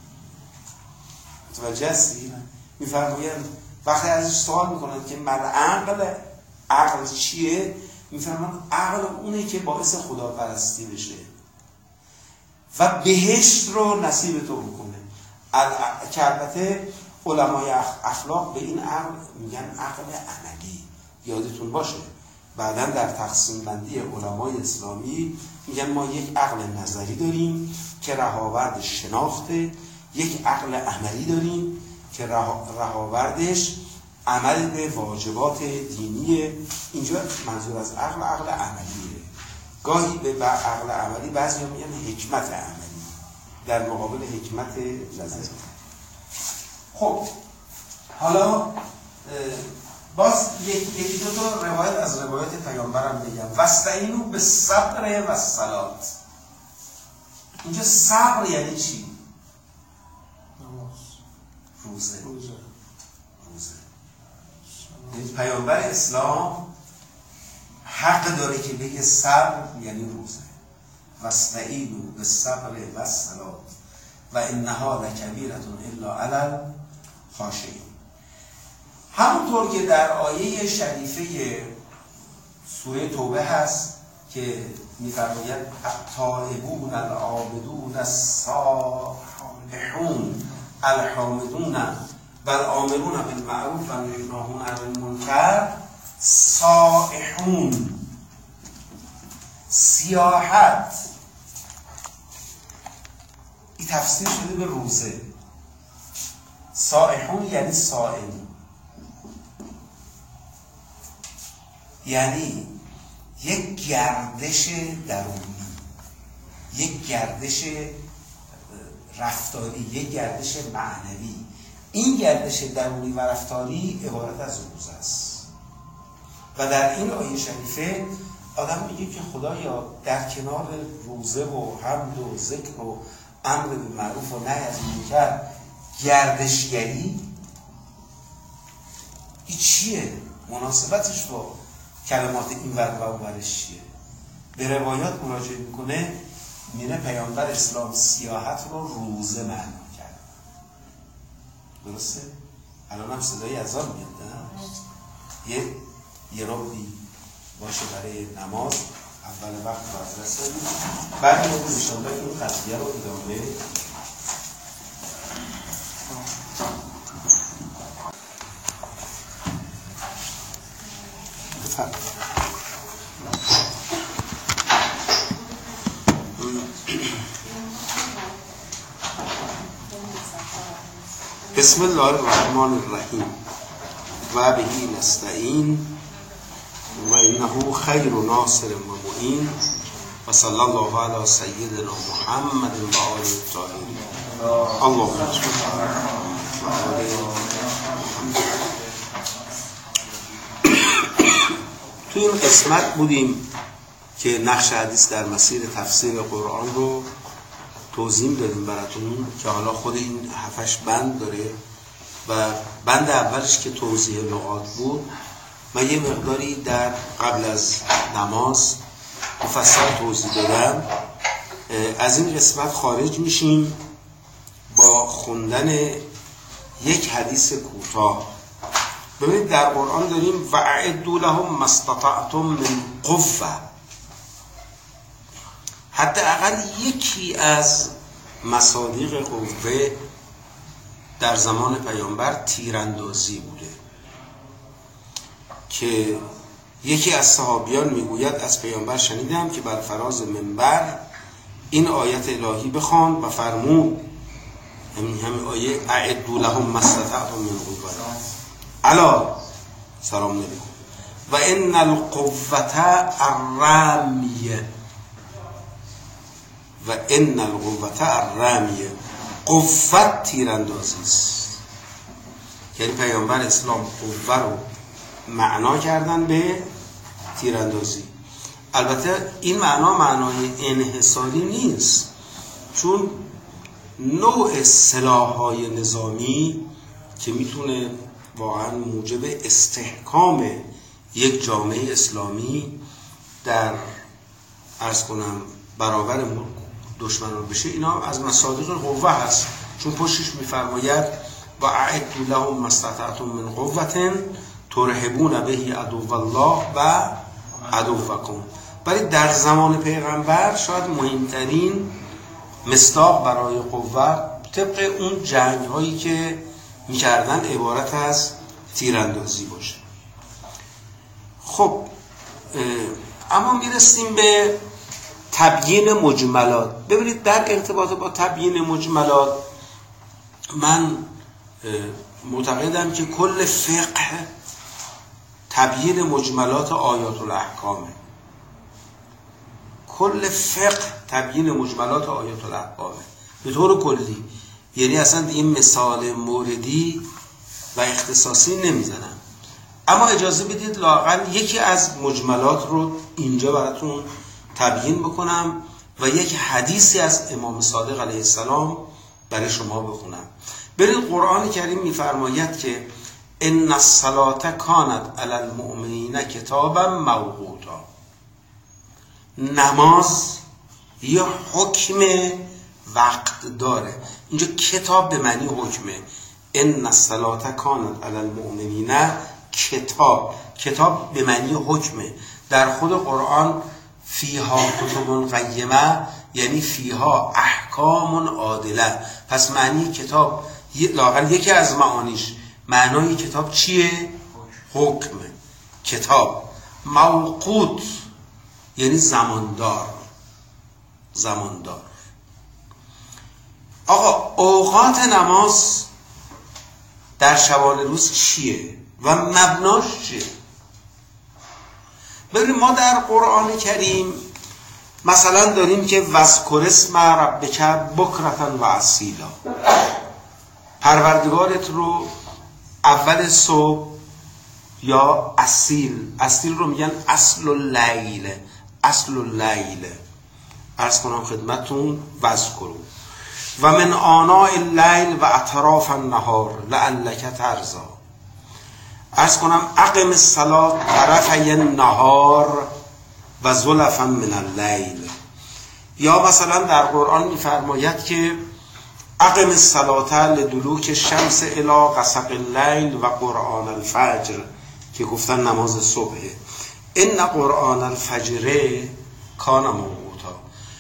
متوجه هستی؟ میفرمایند وقتی ازش سوال میکنند که مر عقل، عقل چیه؟ میفرمایند عقل اونه که باعث خداپرستی بشه و بهشت رو نصیب تو بکنه. که البته علمای اخلاق به این عقل میگن عقل عملی. یادتون باشه بعداً در تقسیم بندی علمای اسلامی میگن ما یک عقل نظری داریم که رهاورد شناخته، یک عقل عملی داریم که رهاوردش عمل به واجبات دینیه. اینجا منظور از عقل عقل عملیه. گاهی به عقل عملی بعضی میگن حکمت عملی در مقابل حکمت نظری. خب حالا باز یکی دو تا روایت از روایت پیامبرم بگم. واستعینوا بالصبر والصلاة. اینجا صبر یعنی چی؟ روزه. روزه. روزه. پیامبر اسلام حق داره که بگه صبر یعنی روزه. واستعینوا بالصبر والصلاة و انها لکبیرة الا علی الخاشعین. همونطور که در آیه شریفه سوره توبه هست که می‌فرماید التائبون العابدون الصالحون الحامدون والآمرون بالمعروف و الناهون عن المنکر سائحون. سیاحت این تفسیر شده به روزه. سائحون یعنی صائم، یعنی یک گردش درونی، یک گردش رفتاری، یک گردش معنوی. این گردش درونی و رفتاری عبارت از روزه است. و در این آیه شریفه آدم میگه که خدایا در کنار روزه و حمد و ذکر و امر به معروف و نهی از منکر گردشگری این چیه؟ مناسبتش با کلمات این ور و اون ورش چیه؟ به روایات مراجعه میکنه میره پیامبر اسلام سیاحت رو روزه معنا کرد. درسته؟ الان هم صدای اذان میاد نه؟ یه یه ربی باشه برای نماز اول وقت باید رسید بعد یه انشاءالله این قضیه رو ادامه بسم الله الرحمن الرحیم و بهی نستعین و انه خیر ناصر و معین و صلی الله علی سیدنا محمد و آله الطاهرین. اللهم صل علی تو این قسمت بودیم که نقش حدیث در مسیر تفسیر قرآن رو توضیح دادیم براتون که حالا خود این هفتش بند داره و بند اولش که توضیح لغات بود من یه مقداری در قبل از نماز مفصل توضیح دادم. از این قسمت خارج میشیم با خوندن یک حدیث کوتاه. ببینید در قرآن داریم و اعدوا لهم ما استطعتم من قوة. حداقل یکی از مصادیق قوه در زمان پیامبر تیراندازی بوده که یکی از صحابیان میگوید از پیامبر شنیدم که بر فراز منبر این آیت الهی بخواند و فرمود، همین همین آیه اعدوا لهم ما استطعتم من قوة الا سلام علیکم و ان القوة الرمیه و ان القوة الرمیه. قوت تیراندازی است. یعنی پیامبر اسلام قوه رو معنا کردن به تیراندازی. البته این معنا معنای انحصاری نیست، چون نوع سلاح‌های نظامی که میتونه واقعا موجب استحکام یک جامعه اسلامی در عرض کنم برابر دشمنان بشه، اینا از مصادیق قوه هست، چون پشتش میفرماید و اعدوا لهم ما استطعتم من قوة ترهبون به عدو الله و عدوکم. ولی در زمان پیغمبر شاید مهمترین مصداق برای قوه طبق اون جنگ هایی که میکردن عبارت از تیراندازی باشه. خب اما میرسیم به تبیین مجملات. ببینید در ارتباط با تبیین مجملات من معتقدم که کل فقه تبیین مجملات آیات الاحکامه. کل فقه تبیین مجملات آیات الاحکامه به طور کلی، یعنی اصلا این مثال موردی و اختصاصی نمیزنم. اما اجازه بدید لااقل یکی از مجملات رو اینجا براتون تبیین بکنم و یک حدیثی از امام صادق علیه السلام برای شما بخونم. برید قرآن کریم میفرماید که ان الصلاة کانت علی المؤمنین کتابا موقوتا. نماز یه حکم وقت داره. اینجا کتاب به معنی حکمه. ان الصلاة کانت علی المؤمنین کتاب، کتاب به معنی حکمه. در خود قرآن فیها کتب قیمه یعنی فیها احکام عادله. پس معنی کتاب لااقل یکی از معانیش، معنای کتاب چیه؟ حکمه. کتاب موقوت یعنی زماندار. زماندار. آقا اوقات نماز در شبانه روز چیه و مبناش چیه؟ ببینید ما در قرآن کریم مثلا داریم که وذکر اسم ربک بکرة و اصیلا، پروردگارت رو اول صبح یا اصیل، اصیل رو میگن اصل اللیل، اصل اللیل عرض کنم خدمتون وذکروا و من آناء اللیل و اطراف النهار لعلک ترضی. عرض کنم اقم الصلاة طرفی النهار و زلفا من اللیل. یا مثلا در قرآن میفرماید که اقم الصلاة لدلوک الشمس الی غسق اللیل و قرآن الفجر که گفتن نماز صبحه. ان قرآن الفجر کان موقوتا.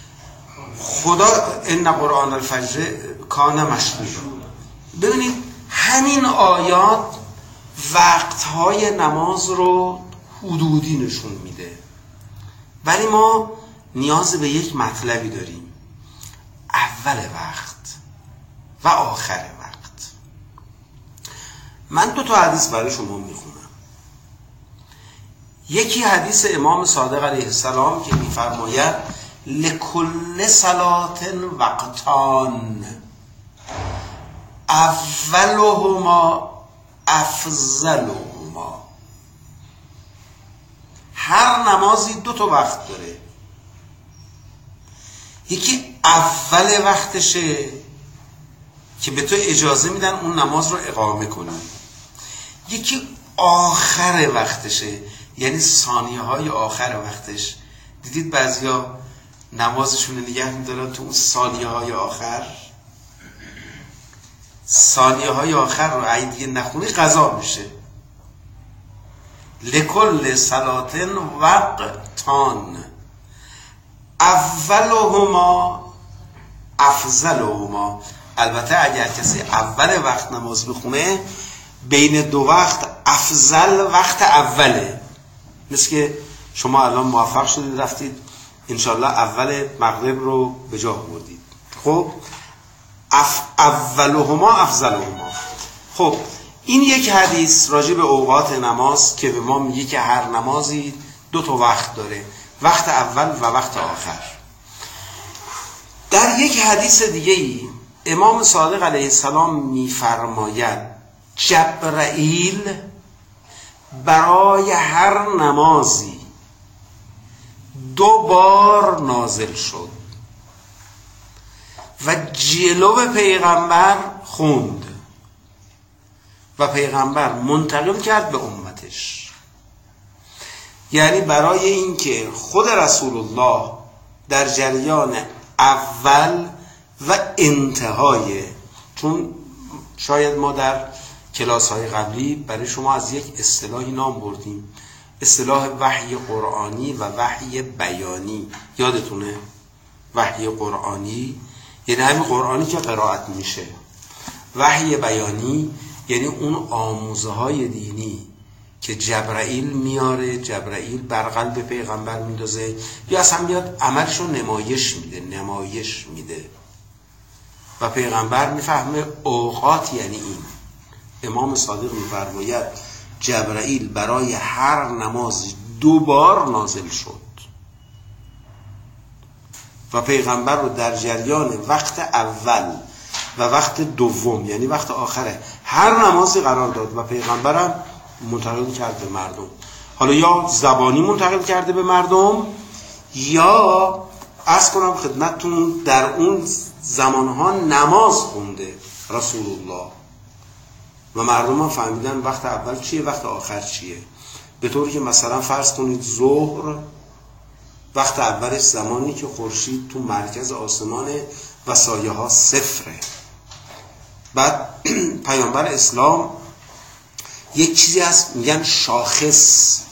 خدا ان قرآن الفجر کان مشهودا. ببینید همین آیات وقتهای نماز رو حدودی نشون میده، ولی ما نیاز به یک مطلبی داریم، اول وقت و آخر وقت. من دو تا حدیث برای شما میخونم. یکی حدیث امام صادق علیه السلام که میفرماید لکل صلاة وقتان اولهما افضلهما. هر نمازی دو تا وقت داره، یکی اول وقتشه که به تو اجازه میدن اون نماز رو اقامه کنی، یکی آخر وقتشه یعنی ثانیه های آخر وقتش. دیدید بعضیا نمازشون رو نگه میدارن تو اون ثانیه های آخر، ثانیه های آخر رو اگه دیگه نخونی قضا میشه. لکل صلاة وقتان اولهما افضلهما. البته اگر کسی اول وقت نماز بخونه بین دو وقت افضل وقت اوله. مثل که شما الان موفق شدید رفتید انشالله اول مغرب رو به جا بردید. خب اف اولهما افضلهما. خب این یک حدیث راجع به اوقات نماز که به ما میگه که هر نمازی دو تا وقت داره، وقت اول و وقت آخر. در یک حدیث دیگه ای امام صادق علیه السلام میفرماید جبرائیل برای هر نمازی دو بار نازل شد و جلو پیغمبر خوند و پیغمبر منتقل کرد به امتش. یعنی برای اینکه خود رسول الله در جریان اول و انتهای، چون شاید ما در کلاس های قبلی برای شما از یک اصطلاحی نام بردیم، اصطلاح وحی قرآنی و وحی بیانی. یادتونه؟ وحی قرآنی یعنی همین قرآنی که قرائت میشه. وحی بیانی یعنی اون آموزه های دینی که جبرائیل میاره، جبرائیل بر قلب پیغمبر میندازه یا اصلا میاد عملشو نمایش میده نمایش میده و پیغمبر میفهمه اوقات یعنی این. امام صادق میفرماید جبرائیل برای هر نمازی دو بار نازل شد و پیغمبر رو در جریان وقت اول و وقت دوم یعنی وقت آخره هر نمازی قرار داد و پیغمبرم منتقل کرد به مردم. حالا یا زبانی منتقل کرده به مردم یا عرض کنم خدمتتون در اون زمانها نماز خونده رسول الله و مردم هم فهمیدن وقت اول چیه وقت آخر چیه. به طوری که مثلا فرض کنید ظهر وقت اولش زمانی که خورشید تو مرکز آسمانه و سایه ها صفره. بعد پیامبر اسلام یک چیزی هست میگن شاخص.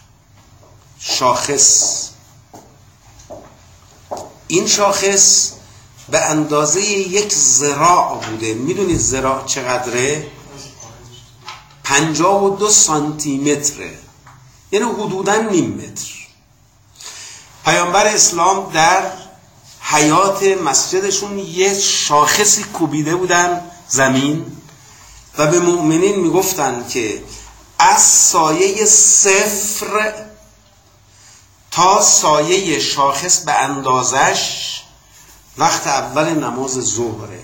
شاخص این شاخص به اندازه یک ذراع بوده. میدونید ذراع چقدره؟ پنجاه و دو سانتی متره، یعنی حدوداً نیم متر. پیامبر اسلام در حیات مسجدشون یه شاخصی کوبیده بودن زمین و به مؤمنین میگفتن که از سایه صفر تا سایه شاخص به اندازش وقت اول نماز ظهره.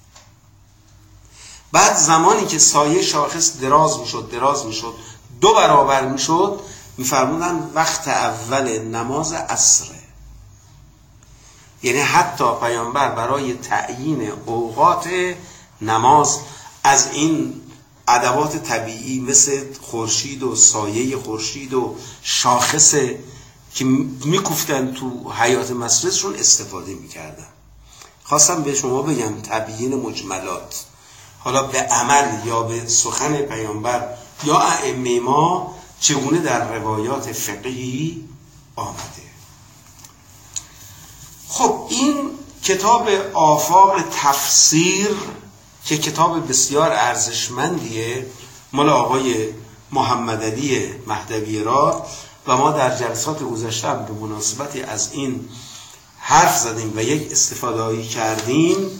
بعد زمانی که سایه شاخص دراز میشد دراز میشد دو برابر میشد میفرمودن وقت اول نماز عصره. یعنی حتی پیامبر برای تعیین اوقات نماز از این ادوات طبیعی مثل خورشید و سایه خورشید و شاخص که میکوفتن تو حیات مسجدشون استفاده میکردن. خواستم به شما بگم تبیین مجملات، حالا به عمل یا به سخن پیامبر یا ائمه ما چگونه در روایات فقهی آمده. خب این کتاب آفاق تفسیر که کتاب بسیار ارزشمندیه مال آقای محمد علی مهدوی را و ما در جلسات گذشته هم به مناسبتی از این حرف زدیم و یک استفاده‌ای کردیم.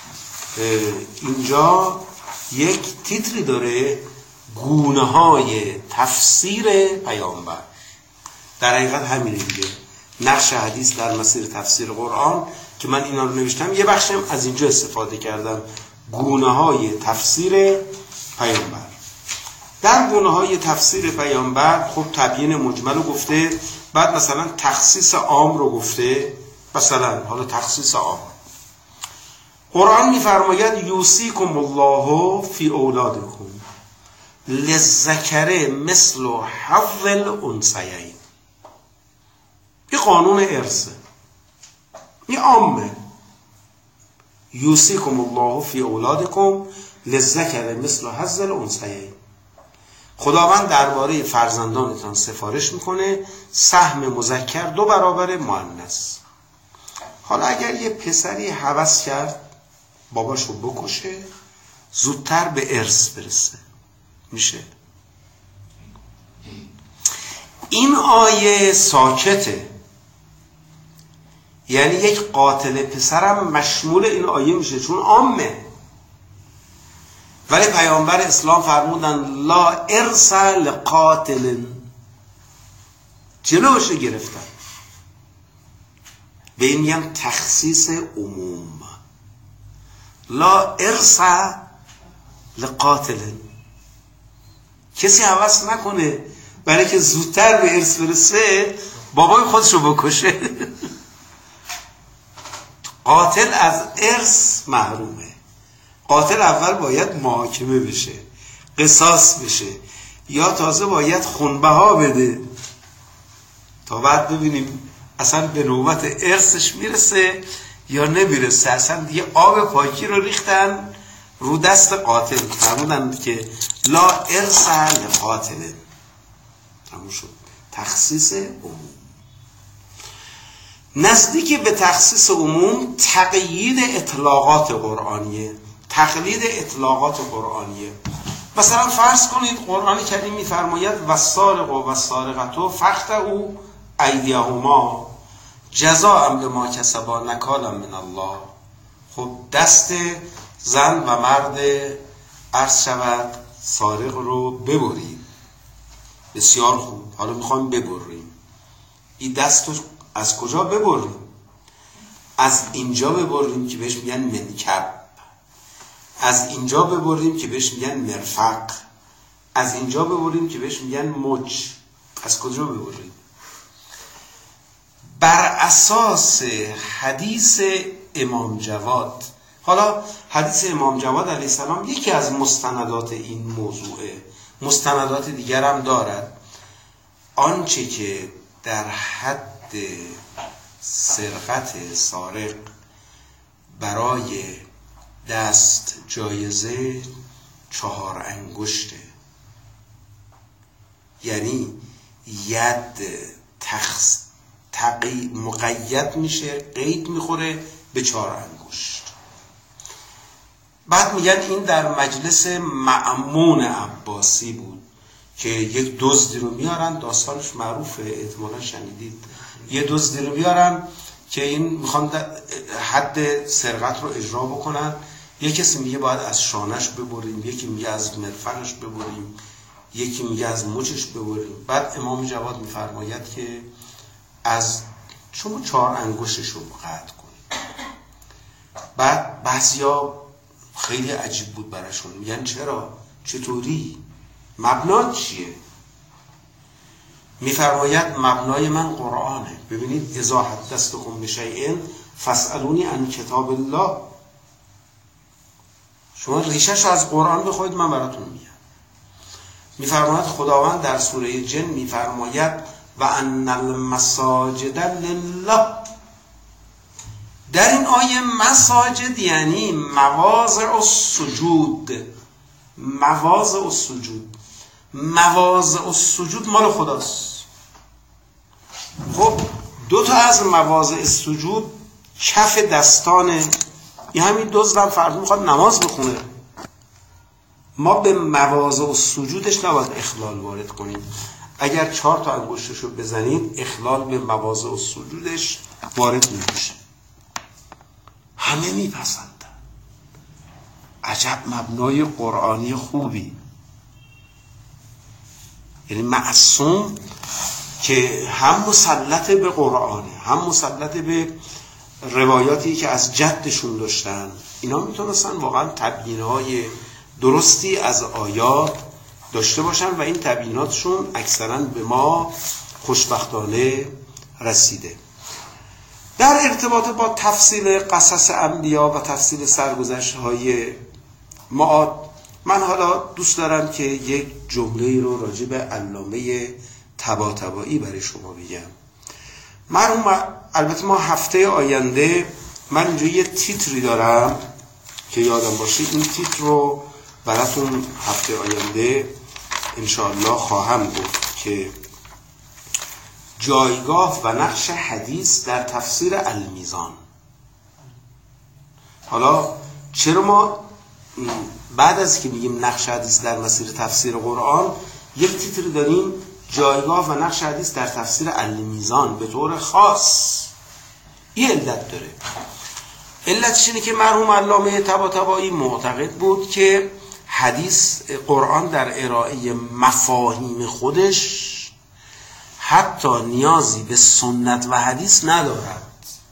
اینجا یک تیتری داره گونه های تفسیر پیامبر. در حقیقت همینه دیگه، نقش حدیث در مسیر تفسیر قرآن که من اینا رو نوشتم یه بخشم از اینجا استفاده کردم. گونه های تفسیر پیامبر. در گونه های تفسیر پیامبر خب تبیین مجمل رو گفته، بعد مثلا تخصیص عام رو گفته. مثلا حالا تخصیص عام قرآن میفرماید یوصیکم الله فی اولادکم للذکر مثل حظ الانثیین. یه قانون ارثه، یه عامه. یوصیکم الله فی اولادکم للذکر مثل حظ الانثیین. خداوند درباره فرزندانتان سفارش میکنه سهم مذکر دو برابر مؤنث. حالا اگر یه پسری هوس کرد باباشو بکشه زودتر به ارث برسه میشه. این آیه ساکته، یعنی یک قاتل پسرم مشمول این آیه میشه چون عامه. ولی پیامبر اسلام فرمودن لا ارث لقاتل، جلوش گرفتن. به این میگن تخصیص عموم. لا ارث لقاتل، کسی هوس نکنه برای که زودتر به ارث برسه بابای خودش رو بکشه. قاتل از ارث محرومه. قاتل اول باید محاکمه بشه، قصاص بشه، یا تازه باید خونبها بده تا بعد ببینیم اصلا به نوبت ارثش میرسه یا نمیرسه. اصلا دیگه آب پاکی رو ریختن رو دست قاتل، فرمودن که لا ارث لقاتل. تموم شد. تخصیص عموم. نزدیک به تخصیص عموم تقیید اطلاقات قرآنیه، تقلید اطلاقات قرآنیه. مثلا فرض کنید قرآن کریم میفرماید والسارق و والسارقة فاقطعوا ایدیهما جزاء بما کسبا نکالا من الله. خب دست زن و مرد عرض شود سارق رو ببرید. بسیار خوب، حالا میخوایم ببریم. این دست رو از کجا ببریم؟ از اینجا ببریم که بهش میگن منکب، از اینجا ببریم که بهش میگن مرفق، از اینجا ببریم که بهش میگن مچ. از کجا ببریم؟ بر اساس حدیث امام جواد. حالا حدیث امام جواد علیه السلام یکی از مستندات این موضوعه، مستندات دیگر هم دارد. آنچه که در حد سرقت سارق برای دست جایزه چهار انگشته، یعنی ید تخص تقی مقید میشه، قید میخوره به چهار انگشت. بعد میگن این در مجلس مأمون عباسی بود که یک دزدی رو میارن، داستانش معروفه، احتمالا شنیدید. یه دزدی رو میارن که این میخوان حد سرقت رو اجرا بکنن. یه کسی میگه باید از شانش ببریم، یکی میگه از مرفقش ببریم، یکی میگه از مچش ببریم. بعد امام جواد میفرماید که از شما چهار انگشتش رو قطع کنید. بعد بعضیا خیلی عجیب بود براشون، میگن چرا؟ چطوری؟ مبنا چیه؟ میفرماید مبنای من قرآنه. ببینید اذا حدثتکم بشیء فاسألونی عن کتاب الله. شما ریشش رو از قرآن بخواید، من براتون میگم. میفرماید خداوند در سوره جن میفرماید و ان المساجد لله. در این آیه مساجد یعنی مواضع السجود، مواضع السجود، مواضع السجود مال خداست. خب دو تا از مواضع السجود کف دستانه. این همین دزدم فرض میخواد نماز بخونه، ما به مواضع السجودش نباید اخلال وارد کنیم. اگر چهار تا انگشتش رو بزنید اخلال به مواضع السجودش وارد میشه. همه میپسندن. عجب مبنای قرآنی خوبی. یعنی معصوم که هم مسلط به قرآنه، هم مسلط به روایاتی که از جدشون داشتن. اینا میتونستن واقعا تبیین‌های درستی از آیات داشته باشن و این تبییناتشون اکثرا به ما خوشبختانه رسیده. در ارتباط با تفصیل قصص انبیا و تفصیل سرگذشت‌های معاد، من حالا دوست دارم که یک جمله رو راجع به علامه طباطبایی برای شما بگم. مرحوم، البته ما هفته آینده من اینجا یه تیتری دارم که یادم باشه این تیتر رو براتون هفته آینده انشاءالله خواهم گفت که جایگاه و نقش حدیث در تفسیر المیزان. حالا چرا ما بعد از که میگیم نقش حدیث در مسیر تفسیر قرآن یک تیتر داریم جایگاه و نقش حدیث در تفسیر المیزان به طور خاص؟ این علت داره. علتش اینه که مرحوم علامه طباطبایی معتقد بود که حدیث قرآن در ارائه مفاهیم خودش حتی نیازی به سنت و حدیث ندارد.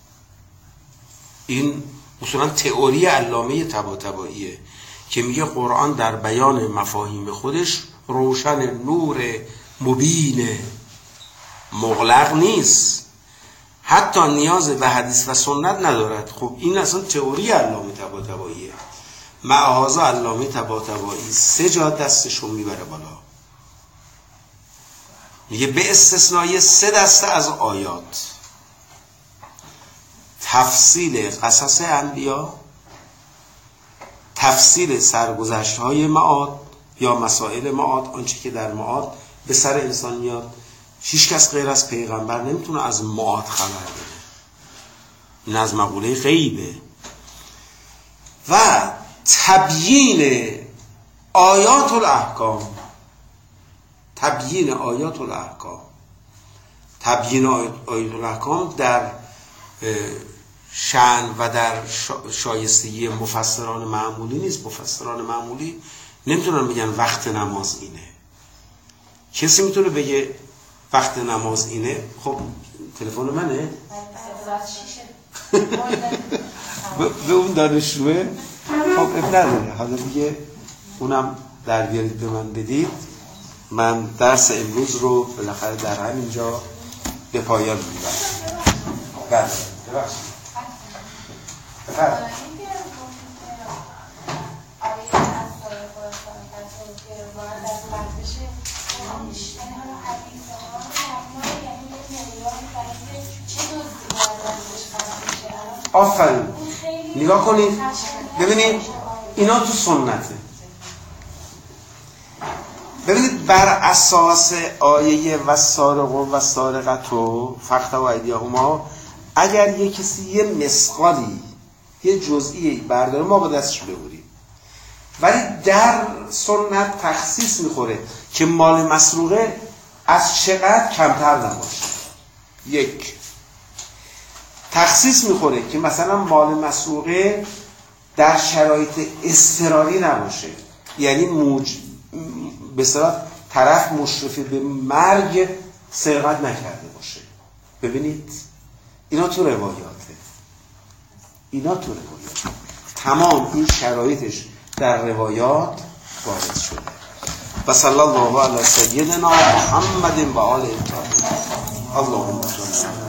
این اصولا تئوری علامه طباطباییه که میگه قرآن در بیان مفاهیم خودش روشن، نور مبینه. مغلق نیست، حتی نیاز به حدیث و سنت ندارد. خب این اصلا تئوری علامه طباطباییه. معاذ علامه طباطبایی سه جا دستشون میبره بالا، میگه به استثنای سه دسته از آیات، تفصیل قصص انبیا، تفصیل سرگذشت‌های معاد یا مسائل معاد، آنچه که در معاد به سر انسان میاد. هیچ کس غیر از پیغمبر نمیتونه از معاد خبر بده، این از مقوله غیبه. و تبیین آیات الاحکام، تبیین آیات الاحکام تبیین آیات الاحکام در شأن و در شایستگی مفسران معمولی نیست. مفسران معمولی نمیتونن بگن وقت نماز اینه. کسی میتونه بگه وقت نماز اینه؟ خب تلفن منه؟ به اون دانشجوه خب اب نداره، حالا دیگه اونم در بیارید به من بدید. من درس امروز رو بالاخره در همینجا به پایان میبرم. بله ببخشید. بفرمایید. آفرین. نگاه کنید ببینید اینا تو سنته. ببینید بر اساس آیه و سارق و سارقت و فقط و ایدیهما، اگر یه کسی یه مسقالی یه جزئی برداره ما با دستش ببریم، ولی در سنت تخصیص میخوره که مال مسروقه از چقدر کمتر نباشه. یک تخصیص میخوره که مثلا مال مسروقه در شرایط اضطراری نباشه، یعنی موج به صورت طرف مشرف به مرگ سرقت نکرده باشه. ببینید اینا تو روایاته، اینا تو روایات، تمام این شرایطش در روایات وارد شده. و صلی الله علی سیدنا محمد و آله الطاهرین. اللهم صل